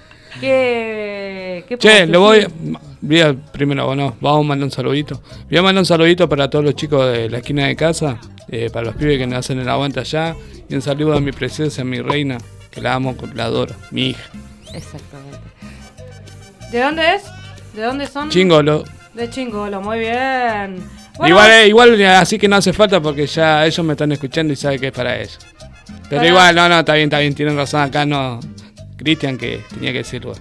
S3: ¿Qué
S4: Che, primero, bueno, vamos a mandar un saludito. Voy a mandar un saludito para todos los chicos de la esquina de casa, para los pibes que me hacen el aguante allá. Y un saludo a mi preciosa, a mi reina, que la amo, la adoro, mi hija.
S3: Exactamente.
S2: ¿De dónde es? ¿De dónde son?
S4: Chingolo.
S2: De Chingolo, muy bien. Bueno,
S4: igual así que no hace falta porque ya ellos me están escuchando y saben que es para ellos. Pero igual, no, está bien, tienen razón acá, no. Cristian que tenía que decirlo.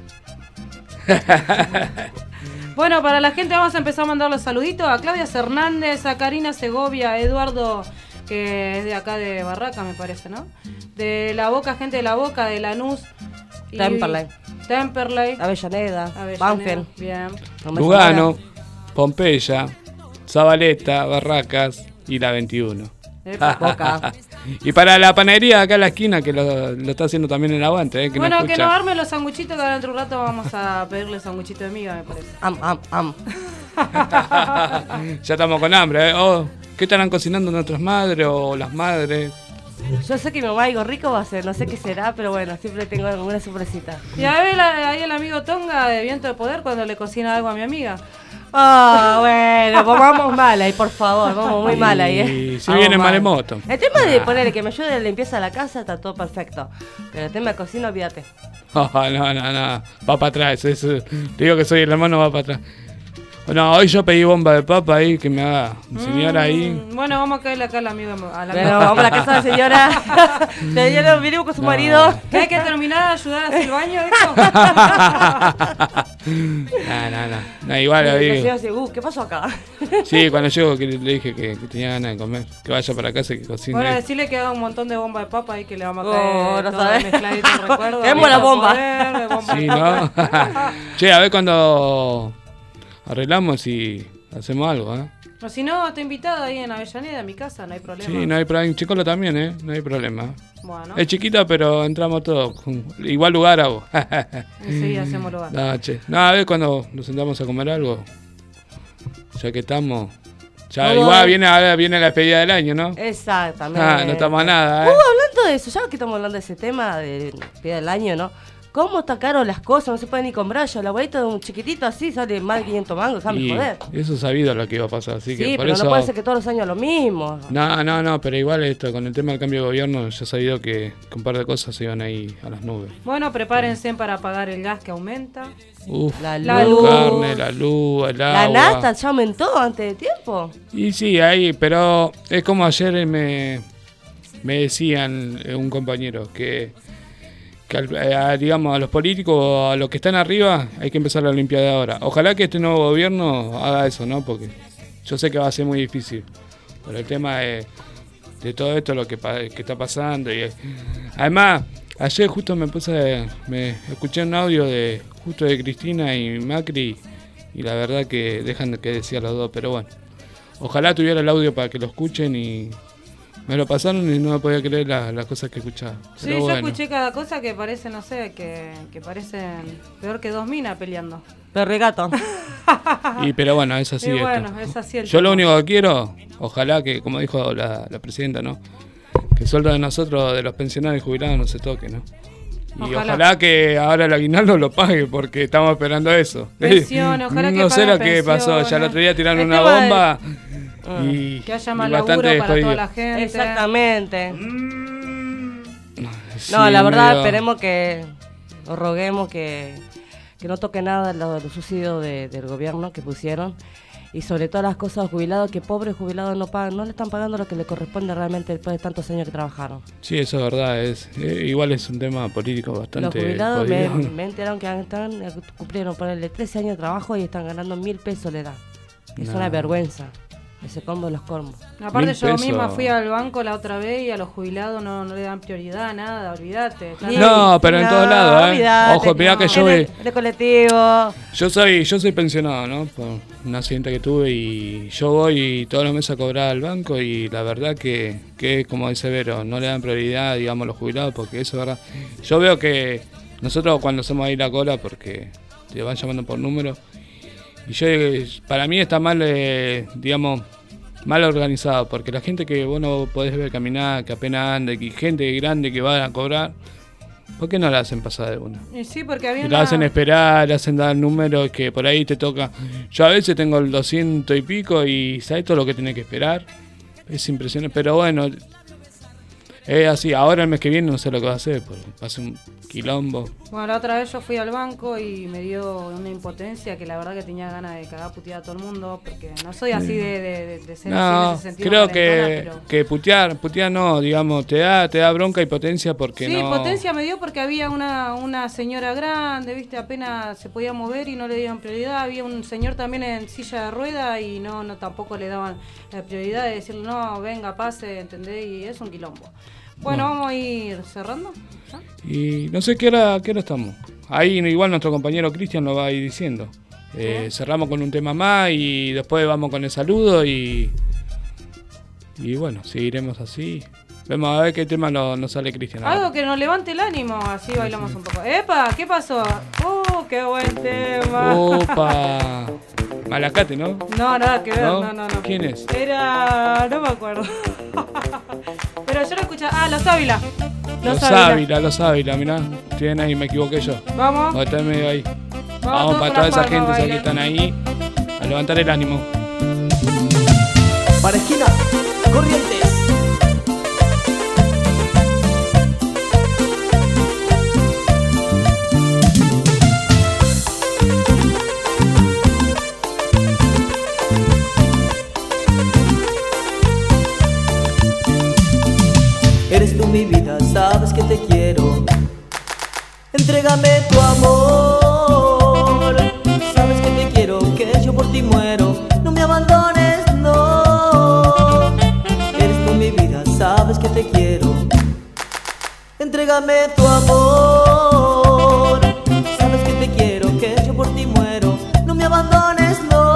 S2: Bueno, para la gente vamos a empezar a mandar los saluditos a Claudia Hernández, a Karina Segovia, a Eduardo, que es de acá de Barraca, me parece, ¿no? De La Boca, gente de La Boca, de Lanús. Temperley.
S3: Avellaneda. Banfield.
S2: Bien.
S4: Lugano, Pompeya, Zabaleta, Barracas y la 21.
S3: Boca.
S4: Y para la panadería acá en la esquina, que lo está haciendo también el aguante, que
S2: bueno,
S4: no
S2: que nos armen los sanguchitos, que dentro de un rato vamos a pedirle sanguchito de miga, me parece.
S4: Ya estamos con hambre, ¿qué estarán cocinando nuestras madres o las madres?
S3: Yo sé que mi mamá algo rico va a hacer, no sé qué será, pero bueno, siempre tengo alguna sorpresita.
S2: Y a ver ahí el amigo Tonga de Viento de Poder cuando le cocina algo a mi amiga.
S3: Bueno, pues vamos mal ahí, por favor, vamos muy mal ahí.
S4: Y si viene maremoto.
S3: El tema de ponerle que me ayude en la limpieza de la casa está todo perfecto, pero el tema de cocina, olvídate.
S4: No, va para atrás, te digo que soy el hermano, va para atrás. Bueno, hoy yo pedí bomba de papa ahí, que me haga señora ahí.
S2: Bueno, vamos a caerle acá al amigo.
S3: Bueno, vamos a la casa de la señora. La señora vinimos con su marido.
S2: ¿Qué hay que terminar de ayudar a hacer el baño,
S4: No, igual
S3: la
S4: ahí.
S3: señora dice, ¿qué pasó acá?
S4: Sí, cuando llego que le dije que tenía ganas de comer, que vaya para casa y que cocine.
S2: Bueno, decirle que haga un montón de bomba de papa y que le vamos a caer.
S3: No sabes.
S2: Mezcladito el recuerdo.
S3: Queremos la bomba.
S4: Sí, ¿no? Che, a ver cuando arreglamos y hacemos algo,
S2: O si no, está invitada ahí en Avellaneda, a mi casa, no hay problema.
S4: Sí, no hay problema. En Chicolo también, no hay problema.
S2: Bueno.
S4: Es chiquita, pero entramos todos. Igual lugar hago.
S2: Sí, hacemos lugar.
S4: A ver cuando nos sentamos a comer algo. Ya que estamos. Ya igual viene la despedida del año, ¿no?
S3: Exactamente.
S4: No estamos a nada,
S3: hablando de eso, ya que estamos hablando de ese tema de despedida del año, ¿no? ¿Cómo está caro las cosas? No se puede ni comprar. Yo, la abuelita de un chiquitito así sale más de 500 mangos, déjame joder.
S4: Eso sabido lo que iba a pasar, así que por
S3: pero
S4: eso...
S3: no puede ser que todos los años lo mismo.
S4: No, pero igual esto, con el tema del cambio de gobierno, ya he sabido que un par de cosas se iban ahí a las nubes.
S2: Bueno, prepárense para pagar el gas que aumenta.
S3: La
S4: luz. Carne, la luz, el agua.
S3: La nafta ya aumentó antes de tiempo.
S4: Y sí, ahí, pero es como ayer me decían un compañero que digamos, a los políticos, a los que están arriba, hay que empezar la limpieza ahora. Ojalá que este nuevo gobierno haga eso, ¿no? Porque yo sé que va a ser muy difícil. por el tema de todo esto, que está pasando. Y además, ayer justo me escuché un audio de Cristina y Macri, y la verdad que dejan de que decía los dos, pero bueno. Ojalá tuviera el audio para que lo escuchen y me lo pasaron y no me podía creer las cosas que escuchaba.
S2: Sí, yo escuché cada cosa que parece, no sé, que parecen peor que dos minas peleando.
S3: Perro y gato.
S4: Pero bueno, es así.
S2: Es así
S4: yo lo único que quiero, ojalá que, como dijo la presidenta, ¿no? Que el sueldo de nosotros, de los pensionados y jubilados, no se toque, ¿no? Y ojalá que ahora el aguinaldo lo pague, porque estamos esperando eso.
S2: Pensiones, ojalá que
S4: no sé lo que pasó, ya el otro día tiraron una bomba y
S2: que haya más laburo para toda la gente.
S3: Exactamente.
S4: Sí,
S3: no, la verdad, esperemos que, o roguemos que no toque nada los subsidios del gobierno que pusieron. Y sobre todo las cosas jubilados, que pobres jubilados no le están pagando lo que le corresponde realmente después de tantos años que trabajaron.
S4: Sí, eso es verdad, igual es un tema político bastante.
S3: Los jubilados me enteraron que cumplieron ponerle 13 años de trabajo y están ganando 1.000 pesos le dan. Es una vergüenza. Ese combo de los colmos.
S2: Aparte yo misma fui al banco la otra vez y a los jubilados no le dan prioridad a nada, olvídate.
S4: No, pero en todos lados, Ojo, mirá que yo
S3: de colectivo.
S4: Yo soy pensionado, ¿no? Por un accidente que tuve y yo voy todos los meses a cobrar al banco y la verdad que como dice Vero, no le dan prioridad, digamos, a los jubilados, porque eso es verdad. Yo veo que nosotros cuando hacemos ahí la cola, porque te van llamando por número, y para mí está mal, digamos, mal organizado, porque la gente que vos no podés ver caminar, que apenas anda, que gente grande que va a cobrar, ¿por qué no la hacen pasar de una?
S2: Sí, porque había
S4: la hacen esperar, le hacen dar números que por ahí te toca. Yo a veces tengo el 200 y pico y ¿sabes todo lo que tenés que esperar? Es impresionante, pero bueno, es así. Ahora el mes que viene no sé lo que va a hacer, porque va a ser un quilombo.
S2: Bueno, la otra vez yo fui al banco y me dio una impotencia que la verdad que tenía ganas de cagar putear a todo el mundo, porque no soy así de ser
S4: no,
S2: así en ese sentido.
S4: Creo que putear no, digamos, te da bronca y potencia porque
S2: sí,
S4: no...
S2: Sí, potencia me dio porque había una señora grande, viste, apenas se podía mover y no le dieron prioridad. Había un señor también en silla de rueda y no tampoco le daban la prioridad de decirle, no, venga, pase, ¿entendés? Y es un quilombo. Bueno, vamos a ir cerrando. ¿Ah?
S4: Y no sé qué hora estamos. Ahí igual nuestro compañero Cristian lo va a ir diciendo. Cerramos con un tema más y después vamos con el saludo y bueno, seguiremos así. Vemos a ver qué tema nos sale Cristian.
S2: Algo que nos levante el ánimo, así bailamos un poco. ¡Epa! ¿Qué pasó? ¡Qué buen tema!
S4: ¡Opa! Malacate, ¿no?
S2: No, nada que ver, no.
S4: ¿Quién es?
S2: Era... no me acuerdo. Pero yo lo escuchaba... Los Ávila.
S4: Los Ávila, mirá. Tienen ahí, me equivoqué yo.
S2: Vamos.
S4: Está medio ahí. Vamos para toda esa gente que están ahí a levantar el ánimo.
S7: Para esquina, Corrientes.
S11: Eres tú mi vida, sabes que te quiero. Entrégame tu amor. Sabes que te quiero, que yo por ti muero. No me abandones, no. Eres tú mi vida, sabes que te quiero. Entrégame tu amor. Sabes que te quiero, que yo por ti muero. No me abandones, no.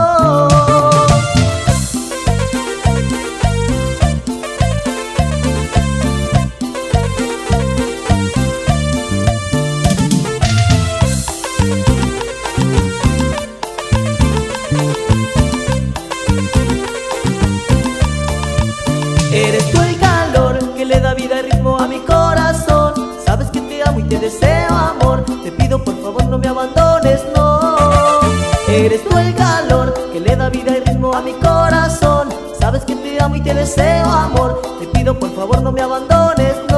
S11: Eres tú el calor que le da vida y ritmo a mi corazón. Sabes que te amo y te deseo amor. Te pido por favor no me abandones, no. Eres tú el calor que le da vida y ritmo a mi corazón. Sabes que te amo y te deseo amor. Te pido por favor no me abandones, no.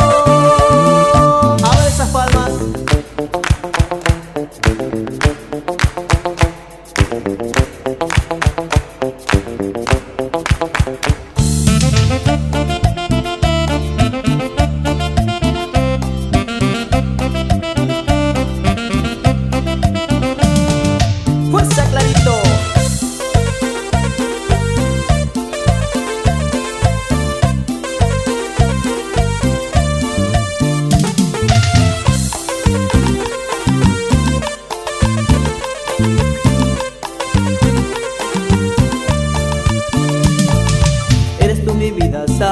S11: Ahora esas palmas. Fuerza, Clarito.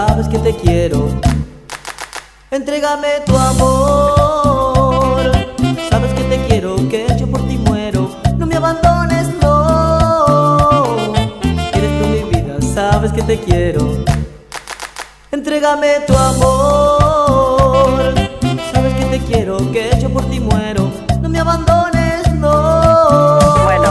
S11: sabes que te quiero. Entrégame tu amor, sabes que te quiero, que yo por ti muero. No me abandones, no. Eres tú mi vida, sabes que te quiero. Entrégame tu amor, sabes que te quiero, que yo por ti muero. No me abandones, no.
S12: Bueno.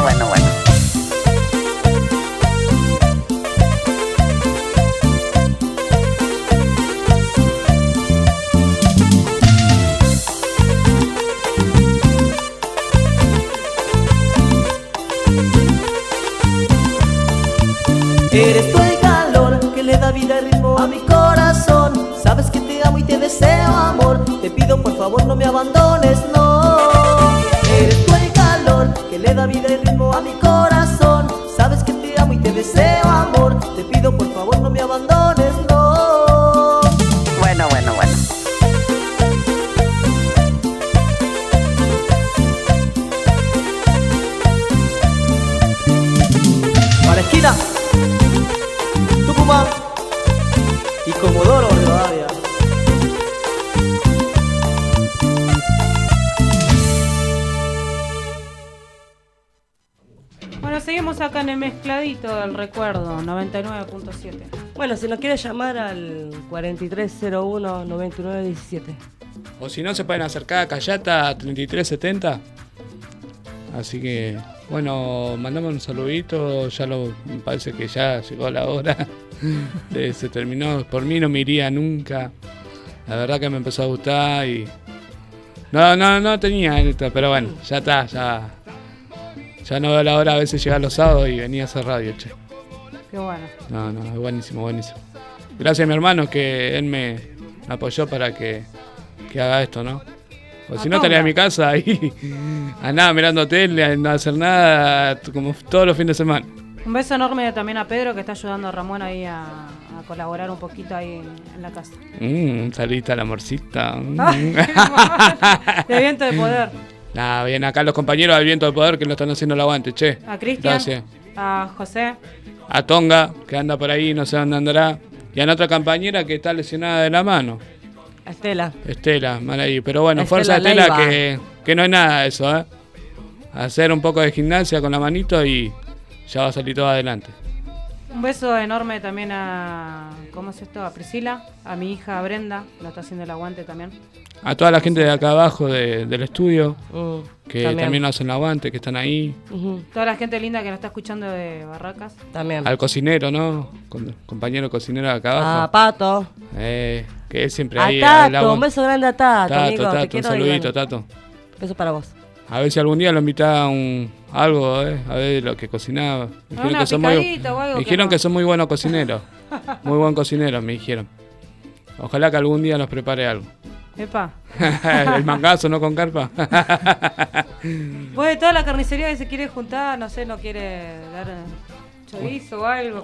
S11: Eres tú el calor que le da vida y ritmo a mi corazón. Sabes que te amo y te deseo amor. Te pido por favor no me abandones, no. Eres tú el calor que le da vida y ritmo a mi corazón. Sabes que te amo y te deseo amor. Te pido por favor no me abandones, no.
S12: Bueno.
S11: Para esquina, Tucumán y Comodoro Rivadavia.
S2: Bueno, seguimos acá en el mezcladito del recuerdo, 99.7.
S3: Bueno, si nos quiere llamar al 4301-9917.
S4: O si no, se pueden acercar a Cayata 3370. Así que, bueno, mandame un saludito. Me parece que ya llegó la hora. Se terminó. Por mí no me iría nunca. La verdad que me empezó a gustar y... No tenía esto, pero bueno, ya está, ya no veo la hora a veces llegar los sábados y venía a hacer radio, che.
S2: Qué bueno.
S4: No, es buenísimo. Gracias a mi hermano que él me apoyó para que haga esto, ¿no? O si no estaría en mi casa ahí, a nada, mirando tele, no hacer nada, como todos los fines de semana.
S2: Un beso enorme también a Pedro que está ayudando a Ramón ahí a colaborar un poquito ahí en la casa.
S4: Salita al amorcita.
S2: De Viento de Poder.
S4: Nah, bien, acá los compañeros del Viento de Poder que lo están haciendo el aguante, che.
S2: A Cristian,
S4: gracias.
S2: a José.
S4: A Tonga, que anda por ahí, no sé dónde andará. Y a otra compañera que está lesionada de la mano. Estela, mal ahí. Pero bueno, fuerza Estela, que no es nada eso, ¿eh? Hacer un poco de gimnasia con la manito y ya va a salir todo adelante.
S2: Un beso enorme también a... ¿Cómo es esto? A Priscila, a mi hija Brenda, la está haciendo el aguante también.
S4: A toda la gente de acá abajo del estudio, que también hacen el aguante, que están ahí.
S2: Toda la gente linda que nos está escuchando de Barracas.
S3: También.
S4: Al cocinero, ¿no? Compañero cocinero de acá abajo.
S3: A Pato.
S4: Que es siempre ahí.
S3: A Tato, un beso grande a Tato, amigo.
S4: Tato,
S3: te quiero
S4: un saludito, Tato.
S3: Beso para vos.
S4: A ver si algún día lo invitaba a algo, a ver lo que cocinaba. Dijeron que son muy buenos cocineros. Muy buen cocinero, me dijeron. Ojalá que algún día nos prepare algo.
S2: Epa.
S4: El mangazo, ¿no? Con carpa.
S2: Pues toda la carnicería que se quiere juntar, no sé, no quiere dar chorizo o algo.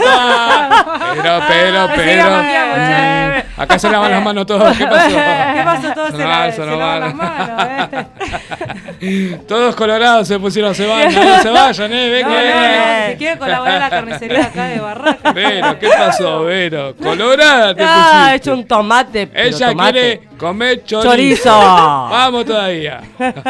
S4: Pero. Acá se lavan las manos todos. ¿Qué pasó?
S2: ¿Qué pasó? Todos se lavan las manos.
S4: Todos colorados se pusieron, se vayan, venga.
S2: Si quiere colaborar la carnicería acá de Barracas.
S4: Vero, ¿qué pasó, Vero? Colorada te pusiste.
S3: He hecho un tomate.
S4: Ella quiere comer chorizo. Vamos todavía.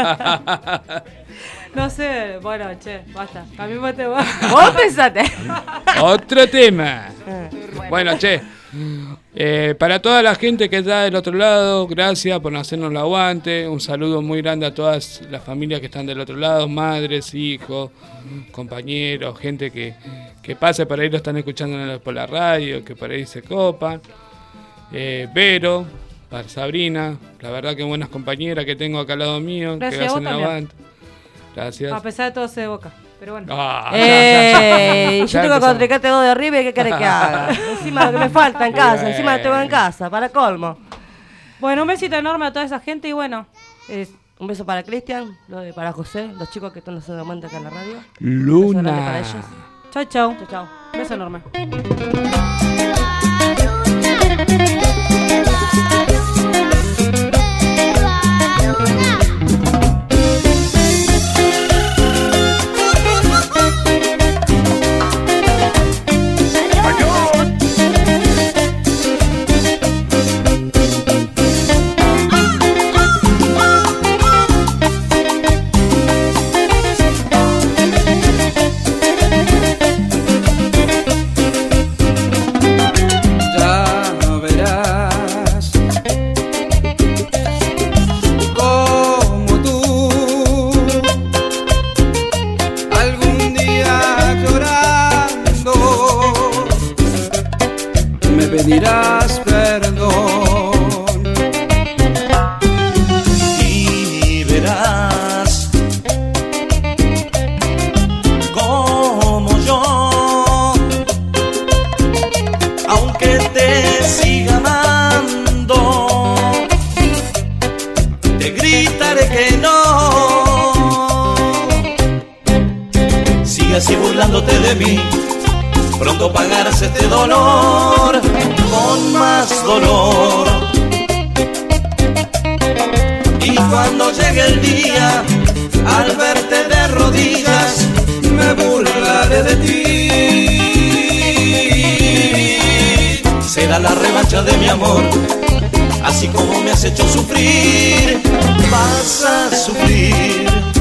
S2: No sé, bueno, che, basta. A mí me te va.
S3: Vos pensate.
S4: Otro tema. Bueno, che. Para toda la gente que está del otro lado, gracias por hacernos el aguante. Un saludo muy grande a todas las familias que están del otro lado, madres, hijos, compañeros, gente que pase por ahí, lo están escuchando por la radio, que por ahí se copan. Vero, para Sabrina, la verdad que buenas compañeras que tengo acá al lado mío,
S2: gracias,
S4: que hacen el aguante. Gracias.
S2: A pesar de todo se de Boca, pero bueno.
S3: Yo tengo que contricarte dos de arriba y ¿qué querés que haga? Encima lo que me falta en casa, encima lo tengo en casa, para colmo.
S2: Bueno, un besito enorme a toda esa gente y bueno.
S3: Un beso para Cristian, para José, los chicos que están haciendo aguante acá en la radio.
S4: Luna.
S3: Un beso para ellos.
S2: Chau. Un beso enorme.
S8: pedirás perdón y verás como yo, aunque te siga amando, te gritaré que no. Sigue así burlándote de mí, pronto pagarás este dolor con más dolor. Y cuando llegue el día, al verte de rodillas, me burlaré de ti. Será la revancha de mi amor, así como me has hecho sufrir, vas a sufrir.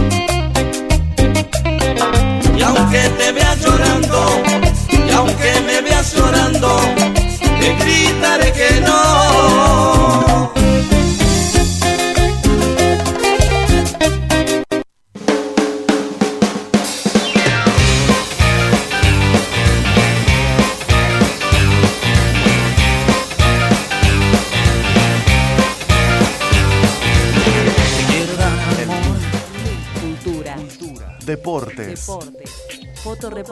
S8: Y aunque te veas llorando, y aunque me veas llorando, te gritaré que no.
S12: Deportes.
S13: Fotoreportaje.